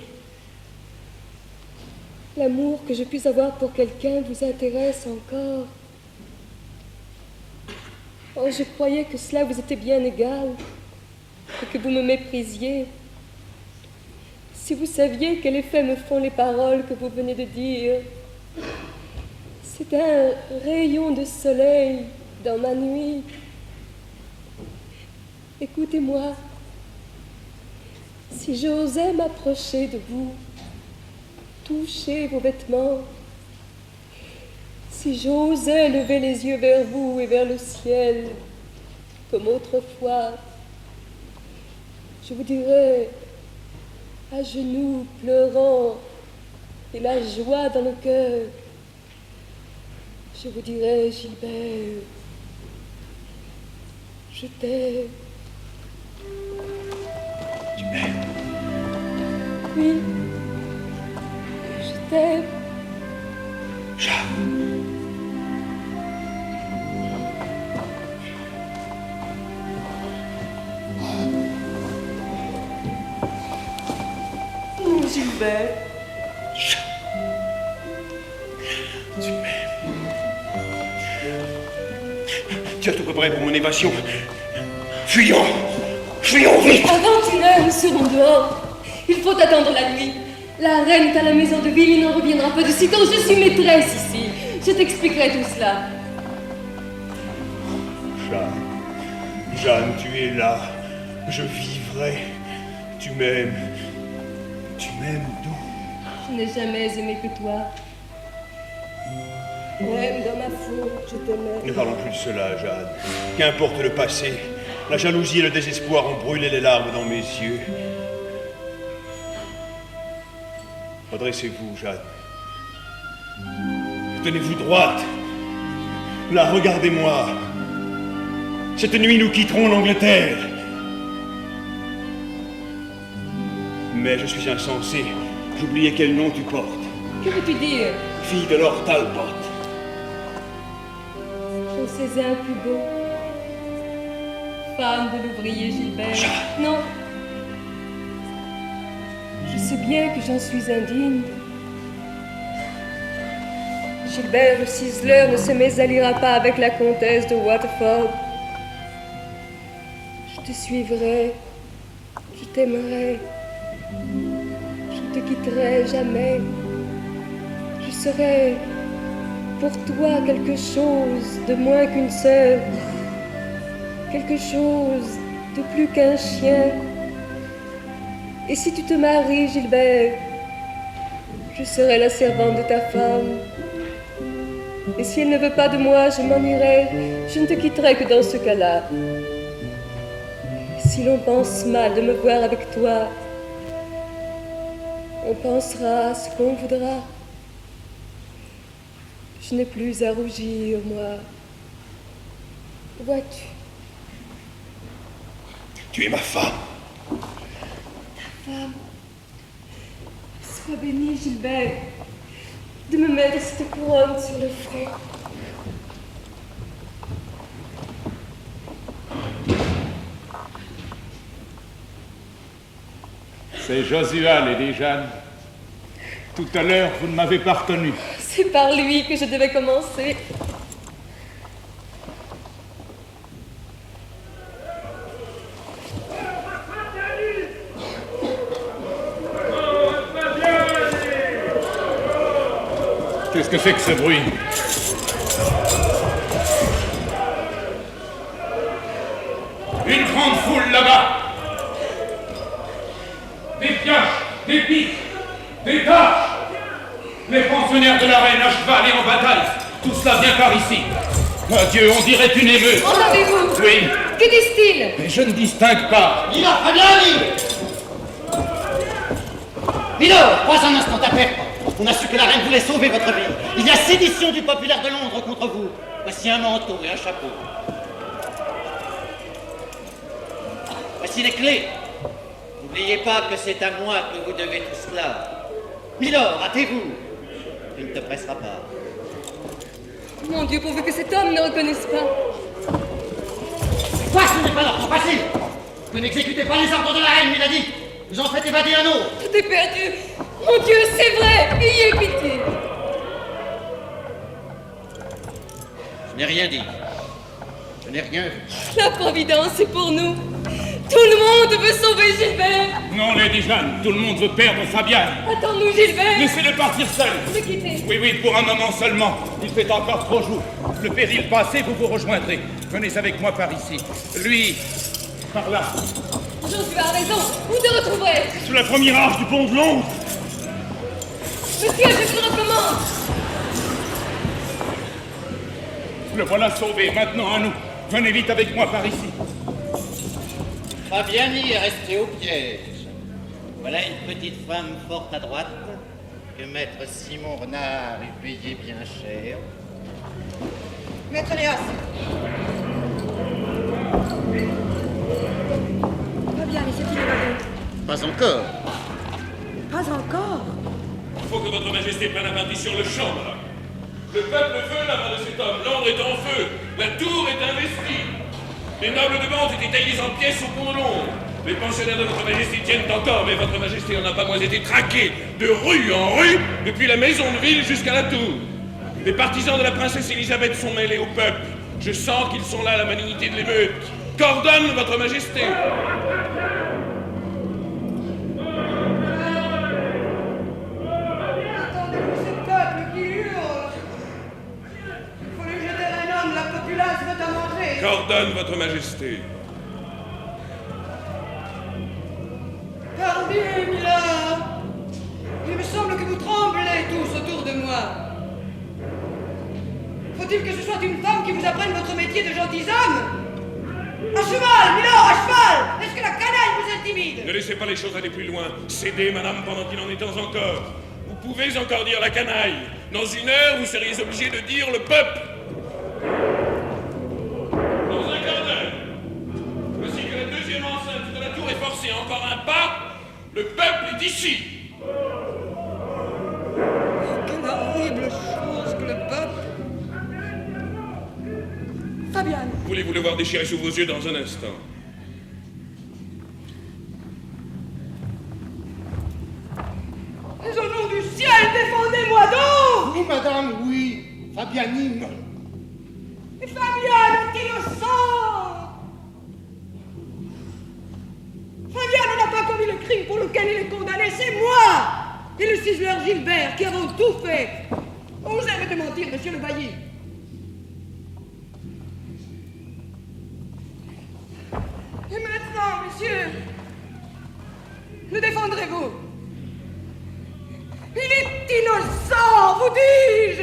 L'amour que je puisse avoir pour quelqu'un vous intéresse encore? Oh, je croyais que cela vous était bien égal, et que vous me méprisiez. Si vous saviez quel effet me font les paroles que vous venez de dire. C'est un rayon de soleil dans ma nuit. Écoutez-moi. Si j'osais m'approcher de vous, toucher vos vêtements, si j'osais lever les yeux vers vous et vers le ciel, comme autrefois, je vous dirais, à genoux, pleurant, et la joie dans le cœur, je vous dirais, Gilbert, je t'aime. Tu m'aimes? Oui, je t'aime. Jeanne. Oh, Gilbert. Jeanne. Tu m'aimes. Tu as tout préparé pour mon évasion. Fuyons. Fuyons vite. Avant une heure, nous serons dehors. Il faut attendre la nuit. La reine est à la maison de ville, il n'en reviendra pas de sitôt. Je suis maîtresse ici. Je t'expliquerai tout cela. Jeanne, Jeanne, tu es là. Je vivrai. Tu m'aimes. Tu m'aimes donc. Je n'ai jamais aimé que toi. Même dans ma faute, je t'aimais. Ne parlons plus de cela, Jeanne. Qu'importe le passé. La jalousie et le désespoir ont brûlé les larmes dans mes yeux. Redressez-vous, Jeanne. Tenez-vous droite. Là, regardez-moi. Cette nuit, nous quitterons l'Angleterre. Mais je suis insensé. J'oubliais quel nom tu portes. Que veux-tu dire? Fille de Lord Talbot. Je sais un plus beau. Femme de l'ouvrier Gilbert. Jeanne. Non. Je sais bien que j'en suis indigne. Gilbert le ciseleur ne se mésalliera pas avec la comtesse de Waterford. Je te suivrai, je t'aimerai, je te quitterai jamais. Je serai pour toi quelque chose de moins qu'une sœur, quelque chose de plus qu'un chien. Et si tu te maries, Gilbert, je serai la servante de ta femme. Et si elle ne veut pas de moi, je m'en irai. Je ne te quitterai que dans ce cas-là. Si l'on pense mal de me voir avec toi, on pensera à ce qu'on voudra. Je n'ai plus à rougir, moi. Vois-tu? Tu es ma femme. Femme, sois béni, Gilbert, de me mettre cette couronne sur le front. C'est Joshua, Lady Jeanne. Tout à l'heure, vous ne m'avez pas reconnu. C'est par lui que je devais commencer. Qu'est-ce que c'est que ce bruit? Une grande foule là-bas. Des pioches, des pics, des torches. Les pensionnaires de la reine à cheval et en bataille. Tout cela vient par ici. Mon Dieu, on dirait une émeute. Entendez-vous? Oui. Que disent-ils? Mais je ne distingue pas. Milord, Fabiani! Milord, pas un instant à perdre. On a su que la reine voulait sauver votre vie. Il y a sédition du populaire de Londres contre vous. Voici un manteau et un chapeau. Voici les clés. N'oubliez pas que c'est à moi que vous devez tout cela. Milord, hâtez-vous. Tu ne te presseras pas. Mon Dieu, pourvu que cet homme ne reconnaisse pas. Quoi, ce n'est pas l'ordre facile. Vous n'exécutez pas les ordres de la reine, Milady. Vous en faites évader un autre. Tout est perdu. Mon Dieu, c'est vrai. Ayez pitié. Je n'ai rien dit. Je n'ai rien vu. La providence est pour nous. Tout le monde veut sauver Gilbert. Non, Lady Jeanne, tout le monde veut perdre Fabian. Attends-nous, Gilbert. Laissez-le partir seul. Me quitter. Oui, oui, pour un moment seulement. Il fait encore trop jour. Le péril passé, vous vous rejoindrez. Venez avec moi par ici. Lui, par là. Josué a raison. Vous te retrouverez. Sous la première arche du pont de Londres. Monsieur, je vous recommande. Le voilà sauvé, maintenant à nous. Venez vite avec moi par ici. Fabiani est resté au piège. Voilà une petite femme fort adroite que maître Simon Renard eût payé bien cher. Maître Léas. Fabiani, c'est-il évadé? Pas encore. Pas encore. Il faut que votre majesté prenne la partie sur le champ, madame. Le peuple veut la main de cet homme. Londres est en feu. La tour est investie. Les nobles de Mantes étaient taillés en pièces au pont de Londres. Les pensionnaires de votre majesté tiennent encore, mais votre majesté en a pas moins été traquée de rue en rue, depuis la maison de ville jusqu'à la tour. Les partisans de la princesse Élisabeth sont mêlés au peuple. Je sens qu'ils sont là à la malignité de l'émeute. Qu'ordonne votre majesté? Entendez-vous ce peuple qui hurle? Il faut lui jeter un homme, la populace veut à manger. Qu'ordonne votre majesté? Pardieu, Milord. Il me semble que vous tremblez tous autour de moi. Faut-il que ce soit une femme qui vous apprenne votre métier de gentilhomme? À cheval, Milord, à cheval! Est-ce que la canaille vous intimide? Ne laissez pas les choses aller plus loin. Cédez, madame, pendant qu'il en est temps encore. Vous pouvez encore dire la canaille. Dans une heure, vous seriez obligé de dire le peuple. Dans un quart d'heure, voici que la deuxième enceinte de la tour est forcée. Encore un pas, le peuple est ici. Quelle horrible chose que le peuple. Fabian. Voulez-vous le voir déchirer sous vos yeux dans un instant? Mais au nom du ciel, défendez-moi donc! Oui, madame, oui. Fabiani, non. Et Fabian est innocent! Fabian n'a pas commis le crime pour lequel il est condamné, c'est moi! Et le ciseleur Gilbert qui avons tout fait! Osez me démentir, monsieur le bailli! Et maintenant, monsieur, le défendrez-vous? Il est innocent, vous dis-je!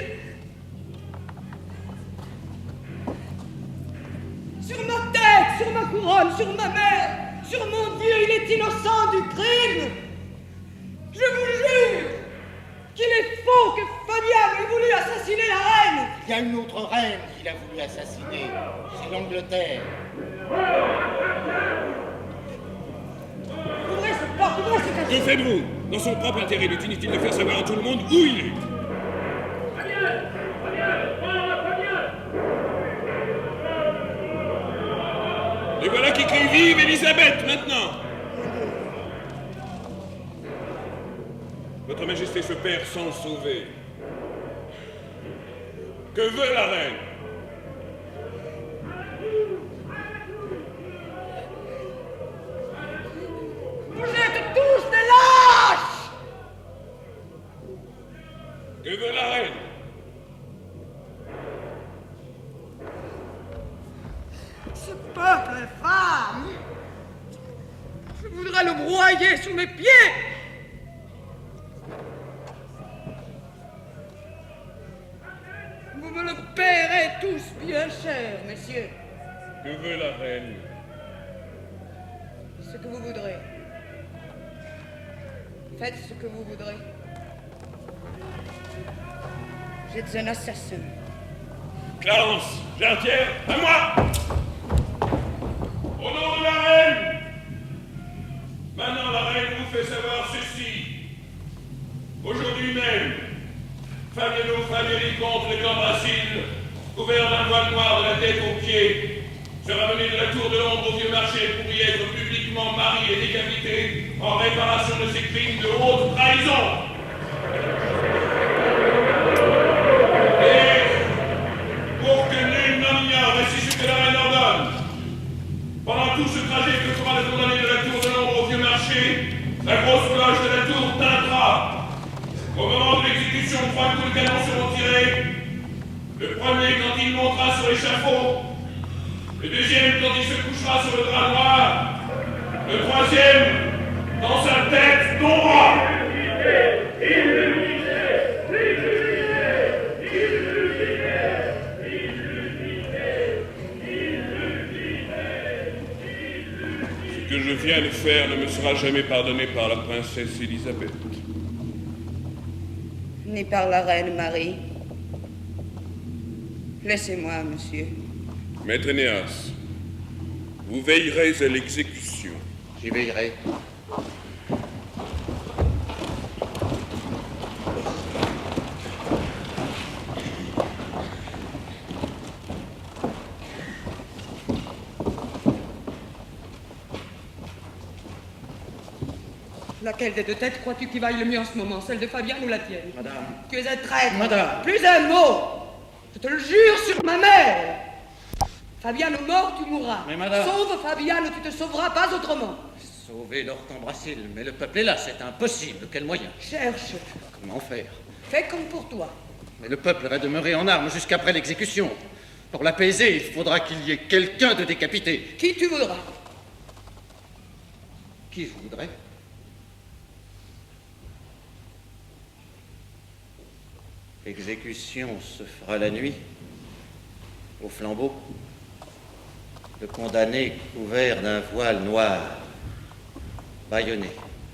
Sur ma tête, sur ma couronne, sur ma mère, sur mon Dieu, il est innocent du crime! Je vous jure qu'il est faux que Fabian ait voulu assassiner la reine! Il y a une autre reine qu'il a voulu assassiner. C'est l'Angleterre. Ouvrez cette porte, ouvrez cette porte! Que faites-vous? Dans son propre intérêt, il est inutile de faire savoir à tout le monde où il est. Et voilà qui crie vive Élisabeth maintenant. Votre Majesté se perd sans sauver. Que veut la reine? Vous êtes tous des lâches! Que veut la reine? Ce peuple est femme! Je voudrais le broyer sous mes pieds! Vous me le paierez tous bien cher, messieurs. Que veut la reine? Ce que vous voudrez. Faites ce que vous voudrez. J'êtes un assassin. Clarence, Jarretière, à moi! Au nom de la reine! Maintenant, la reine vous fait savoir ceci. Aujourd'hui même, Fabiano Fabiani contre les Cambracines, couvert d'un voile noir de la tête aux pieds, sera mené de la tour de Londres au vieux marché pour y être publiquement marié et décapité en réparation de ses crimes de haute trahison. Pour que nul n'en ignore, voici ce que la reine ordonne. Pendant tout ce trajet que fera le La grosse cloche de la tour tintera. Au moment de l'exécution, trois coups de canon seront tirés. Le premier quand il montera sur l'échafaud. Le deuxième quand il se couchera sur le drap noir. Le troisième dans sa tête tombera. Ce que je viens de faire ne me sera jamais pardonné par la princesse Élisabeth. Ni par la reine Marie. Laissez-moi, monsieur. Maître Énéas, vous veillerez à l'exécution. J'y veillerai. Laquelle des deux têtes crois-tu qui vaille le mieux en ce moment? Celle de Fabian ou la tienne? Madame. Tu es un traître. Madame. Plus un mot. Je te le jure sur ma mère. Fabiano mort, tu mourras. Mais madame. Sauve Fabiano, tu te sauveras pas autrement. Sauver Lord Cambracil, mais le peuple est là, c'est impossible. Quel moyen? Cherche. Comment faire? Fais comme pour toi. Mais le peuple va demeurer en armes jusqu'après l'exécution. Pour l'apaiser, il faudra qu'il y ait quelqu'un de décapité. Qui tu voudras? Qui je voudrais? L'exécution se fera la nuit, au flambeau. Le condamné couvert d'un voile noir, bâillonné.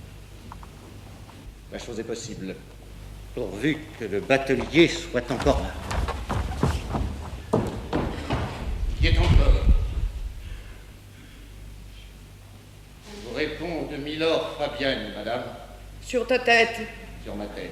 La chose est possible, pourvu que le batelier soit encore là. Qui est encore? Je vous réponds de Milord Fabienne, madame. Sur ta tête. Sur ma tête.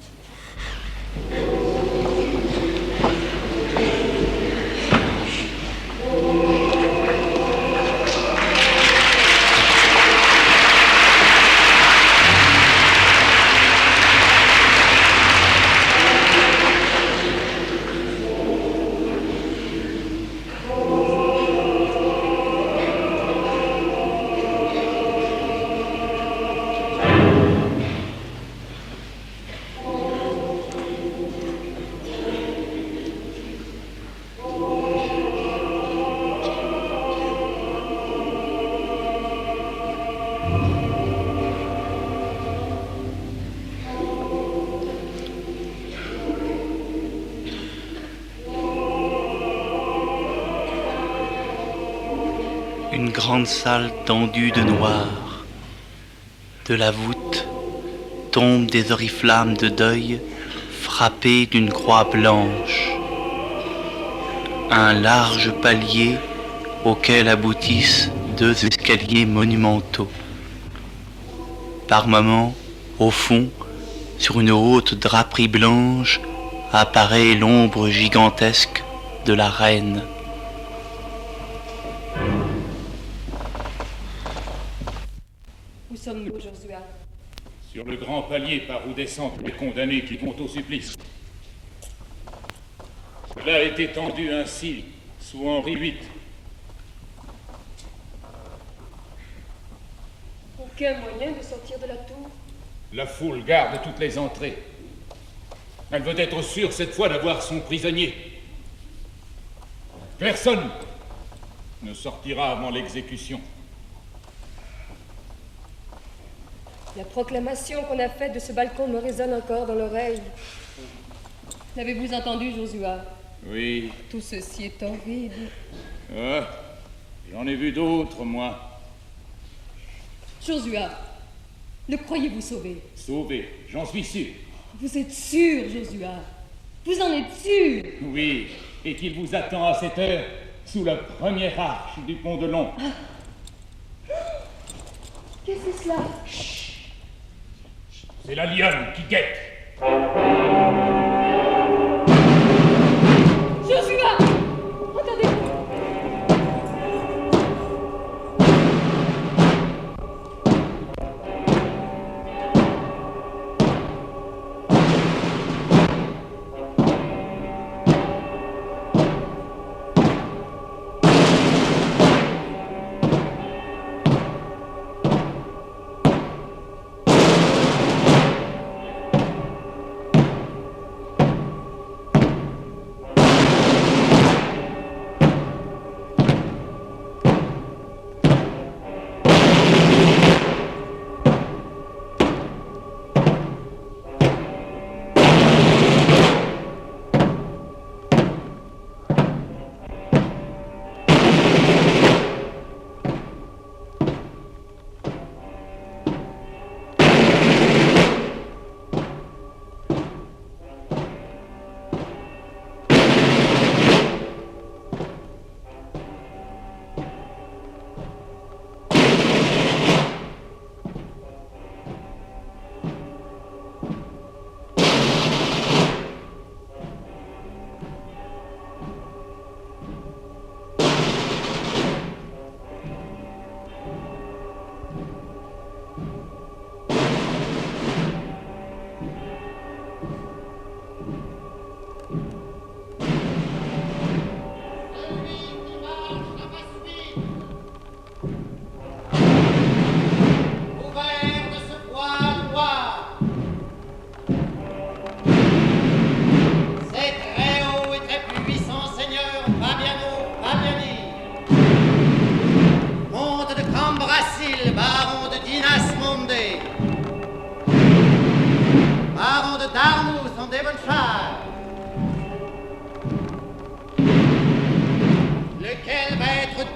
Une grande salle tendue de noir. De la voûte tombent des oriflammes de deuil frappées d'une croix blanche. Un large palier auquel aboutissent deux escaliers monumentaux. Par moments, au fond, sur une haute draperie blanche, apparaît l'ombre gigantesque de la reine. Où sommes-nous, Joshua? Sur le grand palier par où descendent les condamnés qui vont au supplice. Cela a été tendu ainsi, sous Henri huit. Aucun moyen de sortir de la tour? La foule garde toutes les entrées. Elle veut être sûre cette fois d'avoir son prisonnier. Personne ne sortira avant l'exécution. La proclamation qu'on a faite de ce balcon me résonne encore dans l'oreille. L'avez-vous entendu, Joshua? Oui. Tout ceci est horrible. Ah, j'en ai vu d'autres, moi. Joshua, le croyez-vous sauvé? Sauvé, j'en suis sûr. Vous êtes sûr, Joshua? Vous en êtes sûr? Oui, et qu'il vous attend à cette heure sous la première arche du pont de Long. Ah. Qu'est-ce que c'est cela? Chut. C'est la lionne qui guette. Joshua! Entendez-vous?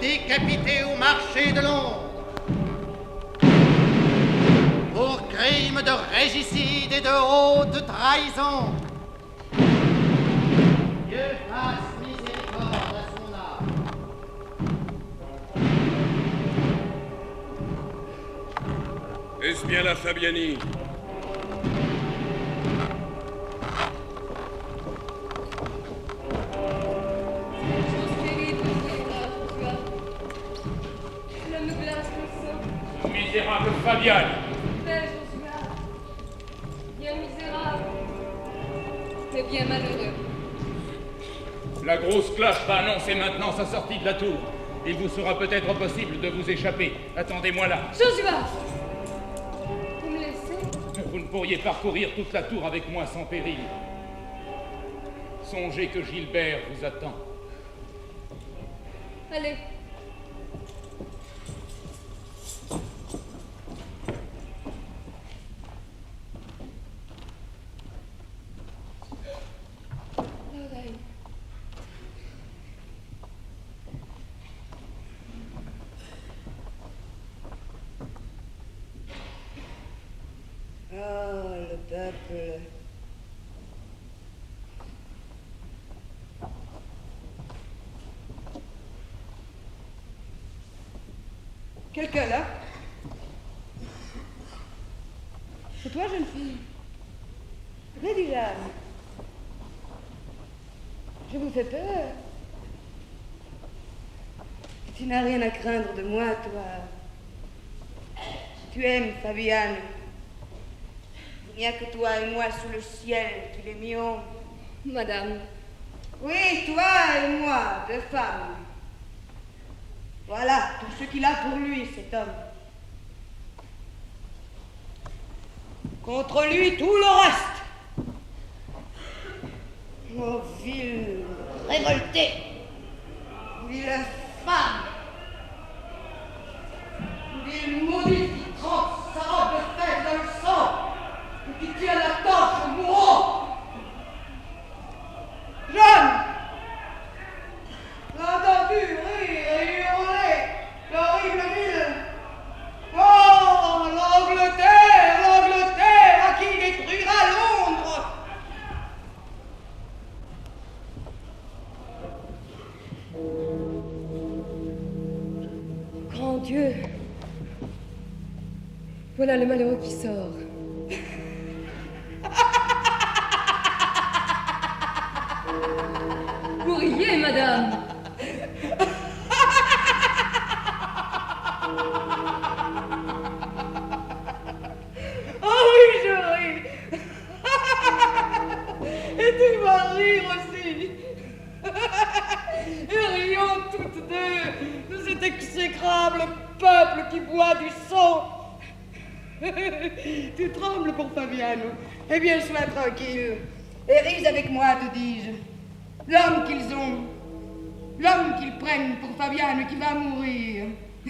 décapité au marché de Londres pour crime de régicide et de haute trahison. Dieu fasse miséricorde à son âme. Est-ce bien la Fabiani? Misérable Fabiani. Belle Joshua, bien misérable, mais bien malheureux. La grosse cloche va annoncer maintenant sa sortie de la tour. Il vous sera peut-être possible de vous échapper. Attendez-moi là. Joshua, vous me laissez? Vous ne pourriez parcourir toute la tour avec moi sans péril. Songez que Gilbert vous attend. Allez. Oh, le peuple. Quelqu'un là? C'est toi, jeune fille? Lady Jeanne. Je vous fais peur. Tu n'as rien à craindre de moi, toi. Tu aimes Fabiane. Il n'y a que toi et moi sous le ciel qui l'aimions. Madame. Oui, toi et moi, deux femmes. Voilà tout ce qu'il a pour lui, cet homme. Contre lui, tout le reste. Oh, ville révoltée. Ville femme. Ville maudite qui trempe sa robe de fête dans le sang. Et qui tient la torche au bourreau. Jeune, j'ai entendu rire et hurler l'horrible ville. Oh, l'Angleterre, l'Angleterre, à qui détruira Londres. Grand Dieu, voilà le malheureux qui sort. Vous riez, madame. Oh oui, je ris. Et tu vas rire aussi. Et rions toutes deux de cet exécrable peuple qui boit du sang. Tu trembles pour Fabiano. Eh bien, sois tranquille. Et ris avec moi, te dis-je. L'homme qu'ils ont, l'homme qu'ils prennent pour Fabiano qui va mourir.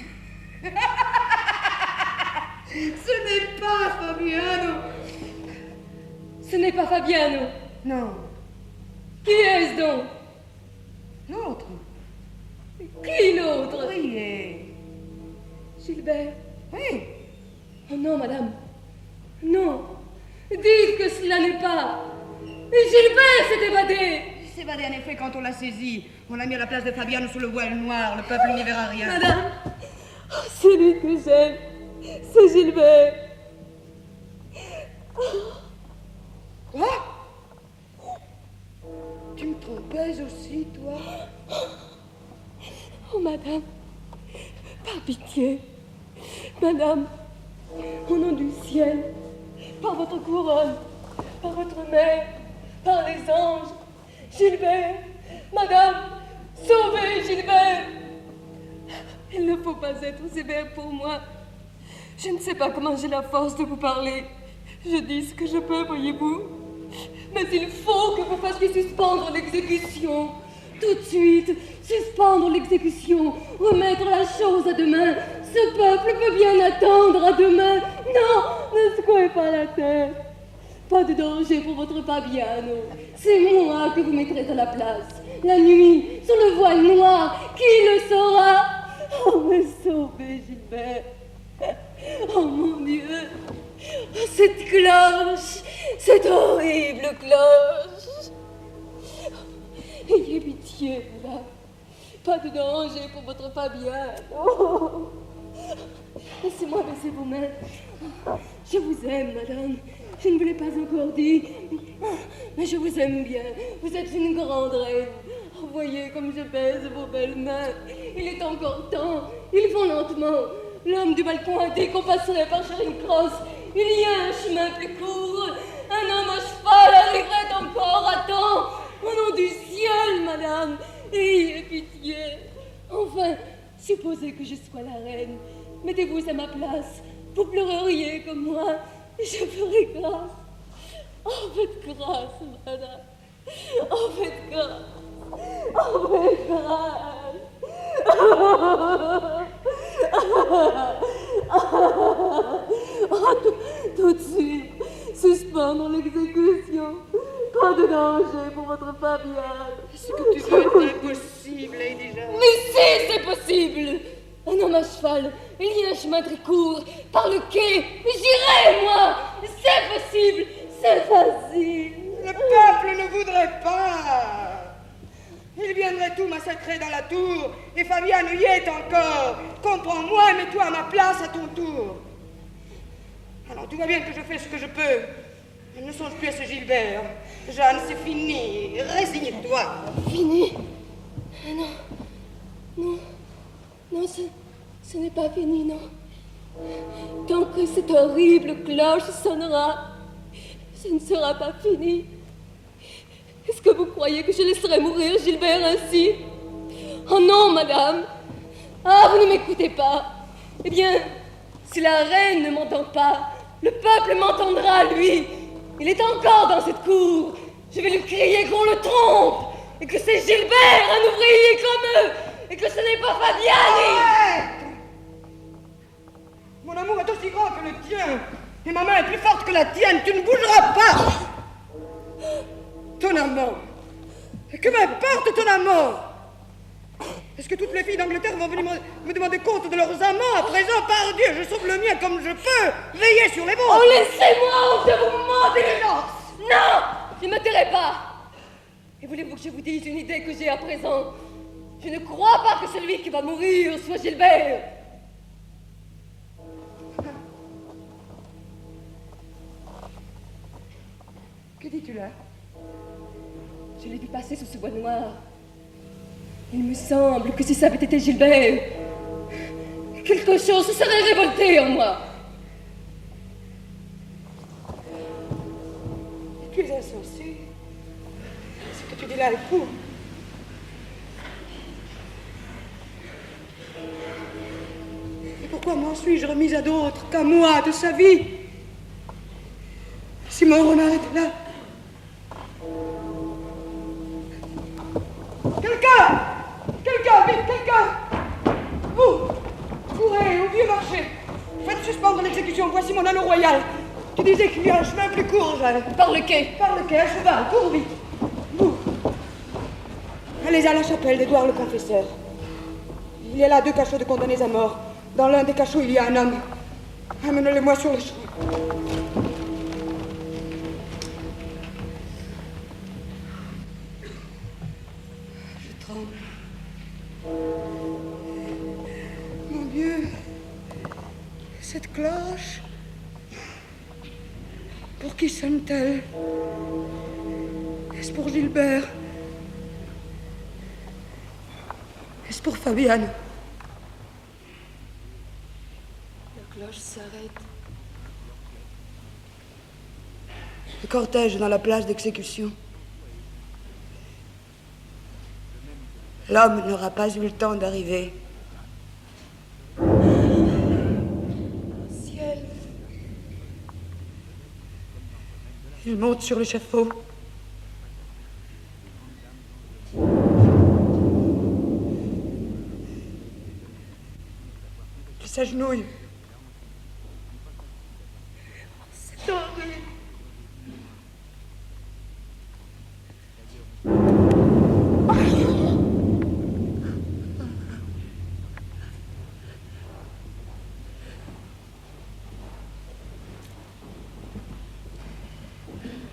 Ce n'est pas Fabiano. Ce n'est pas Fabiano. Non. Qui est-ce donc? L'autre. Qui l'autre? Oui, et... Gilbert. Oui. Oh non, madame. Non. Dites que cela n'est pas... Gilbert s'est évadé. Il s'est évadé en effet quand on l'a saisi. On l'a mis à la place de Fabiano sous le voile noir. Le peuple n'y verra rien. Madame, oh, c'est lui que j'aime. C'est Gilbert. Quoi? Tu me trompais aussi, toi? Oh, madame, par pitié. Madame, au nom du ciel, par votre couronne, par votre mère, par les anges, Gilbert, madame, sauvez Gilbert. Il ne faut pas être sévère pour moi. Je ne sais pas comment j'ai la force de vous parler. Je dis ce que je peux, voyez-vous. Mais il faut que vous fassiez suspendre l'exécution. Tout de suite, suspendre l'exécution, remettre la chose à demain. Ce peuple peut bien attendre à demain. Non, ne secouez pas la tête. Pas de danger pour votre Fabiano. C'est moi que vous mettrez à la place. La nuit, sur le voile noir, qui le saura? Oh, me sauver, Gilbert. Oh, mon Dieu. Oh, cette cloche, cette horrible cloche. Ayez pitié, là. Pas de danger pour votre Fabienne. Oh. Laissez-moi baisser vos mains. Je vous aime, madame. Je ne vous l'ai pas encore dit. Mais je vous aime bien. Vous êtes une grande reine. Oh, voyez comme je baise vos belles mains. Il est encore temps. Ils vont lentement. L'homme du balcon a dit qu'on passerait par Charing Cross. Il y a un chemin plus court. Un homme à cheval arriverait encore à temps. Au nom du ciel, madame. Ayez pitié. Enfin, supposez que je sois la reine. Mettez-vous à ma place. Vous pleureriez comme moi. Je ferai grâce. Oh, faites grâce, madame. Oh, faites grâce. Oh, faites grâce. Oh, tout, tout de suite, suspendre l'exécution. Pas de danger pour votre Fabienne. Ce que tu veux est impossible, Lady Jeanne. Mais si, c'est possible. Un homme à cheval, il y a un chemin très court, par le quai. J'irai, moi. C'est possible, c'est facile. Le peuple ne voudrait pas. Il viendrait tout massacrer dans la tour, et Fabienne y est encore. Comprends-moi et mets-toi à ma place à ton tour. Alors tu vois bien que je fais ce que je peux. Ne songe plus à ce Gilbert. Jeanne, c'est fini. Résigne-toi. Fini? Non. Non. Non, ce, ce n'est pas fini, non. Tant que cette horrible cloche sonnera, ce ne sera pas fini. Est-ce que vous croyez que je laisserai mourir Gilbert ainsi? Oh non, madame. Ah, vous ne m'écoutez pas. Eh bien, si la reine ne m'entend pas, le peuple m'entendra, lui. Il est encore dans cette cour. Je vais lui crier qu'on le trompe, et que c'est Gilbert, un ouvrier comme eux, et que ce n'est pas Fabiani. Arrête! Mon amour est aussi grand que le tien, et ma main est plus forte que la tienne. Tu ne bougeras pas. Ton amant. Que m'importe ton amant? Est-ce que toutes les filles d'Angleterre vont venir me demander compte de leurs amants à présent? Par Dieu, je sauve le mien comme je peux. Veillez sur les vôtres. Oh, laissez-moi, je vous demande. Non, je ne me tairai pas. Et voulez-vous que je vous dise une idée que j'ai à présent? Je ne crois pas que celui qui va mourir soit Gilbert. Que dis-tu là? Je l'ai vu passer sous ce bois noir. Il me semble que si ça avait été Gilbert, quelque chose se serait révolté en moi. Tu es insensé. Ce que tu dis là est fou. Et pourquoi m'en suis-je remise à d'autres qu'à moi de sa vie? Si mon renard était là. Quelqu'un! Quelqu'un, vite, quelqu'un! Vous! Courez au vieux marché. Faites suspendre l'exécution. Voici mon anneau royal. Tu disais qu'il y a un chemin plus court, Jeanne. Par le quai. Par le quai, à cheval, cours vite. Vous. Allez à la chapelle d'Édouard le Confesseur. Il y a là deux cachots de condamnés à mort. Dans l'un des cachots, il y a un homme. Amenez-le-moi sur le chemin. Je tremble. Mon Dieu. Cette cloche. Pour qui sonne-t-elle? Est-ce pour Gilbert? Est-ce pour Fabienne? La cloche s'arrête. Le cortège est dans la place d'exécution. L'homme n'aura pas eu le temps d'arriver. Ciel. Il monte sur l'échafaud. Il s'agenouille. C'est horrible.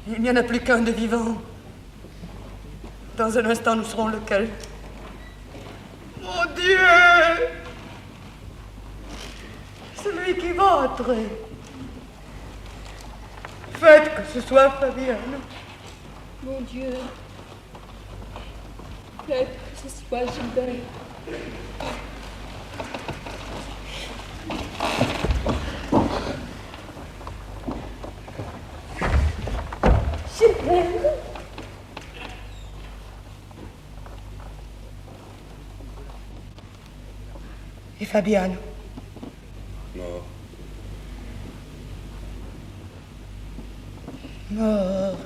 Il n'y en a plus qu'un de vivant. Dans un instant, nous serons lequel? Mon Dieu! Celui qui va entrer. Faites que ce soit Fabienne. Mon Dieu. Faites que ce soit Gilbert. Gilbert. Et Fabienne? Mort. Mort.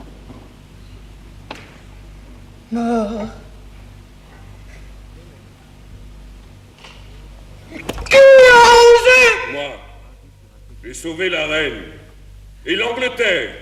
Mort. Qui a osé? Moi, j'ai sauvé la reine et l'Angleterre.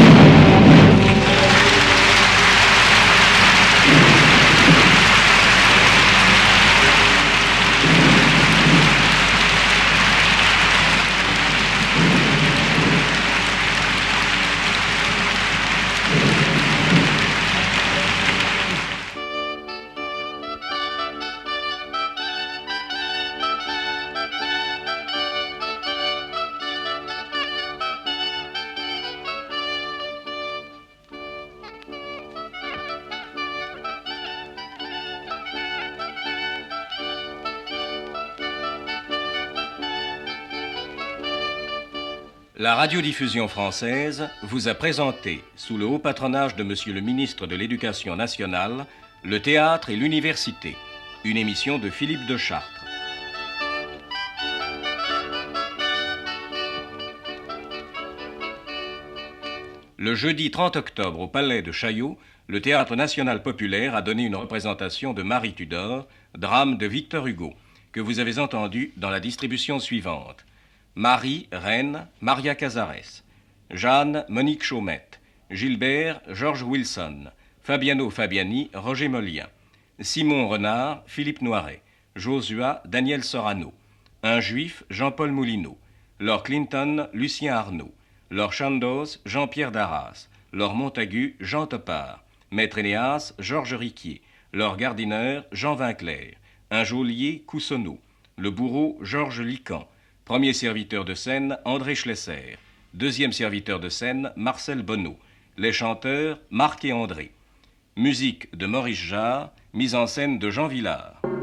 La radiodiffusion française vous a présenté, sous le haut patronage de Monsieur le ministre de l'Éducation nationale, le théâtre et l'université, une émission de Philippe de Chartres. Le jeudi trente octobre au Palais de Chaillot, le Théâtre national populaire a donné une représentation de Marie Tudor, drame de Victor Hugo, que vous avez entendu dans la distribution suivante. Marie, reine, Maria Cazares. Jeanne, Monique Chaumette. Gilbert, George Wilson. Fabiano Fabiani, Roger Molien. Simon Renard, Philippe Noiret. Josua, Daniel Sorano. Un juif, Jean-Paul Moulineau. Lord Clinton, Lucien Arnaud. Lord Chandos, Jean-Pierre Darras. Lord Montagu, Jean Topard. Maître Énéas, Georges Riquier. Lord Gardiner, Jean Vinclair. Un geôlier, Coussonneau. Le bourreau, Georges Lican. Premier serviteur de scène, André Schlesser. Deuxième serviteur de scène, Marcel Bonneau. Les chanteurs, Marc et André. Musique de Maurice Jarre, mise en scène de Jean Villard.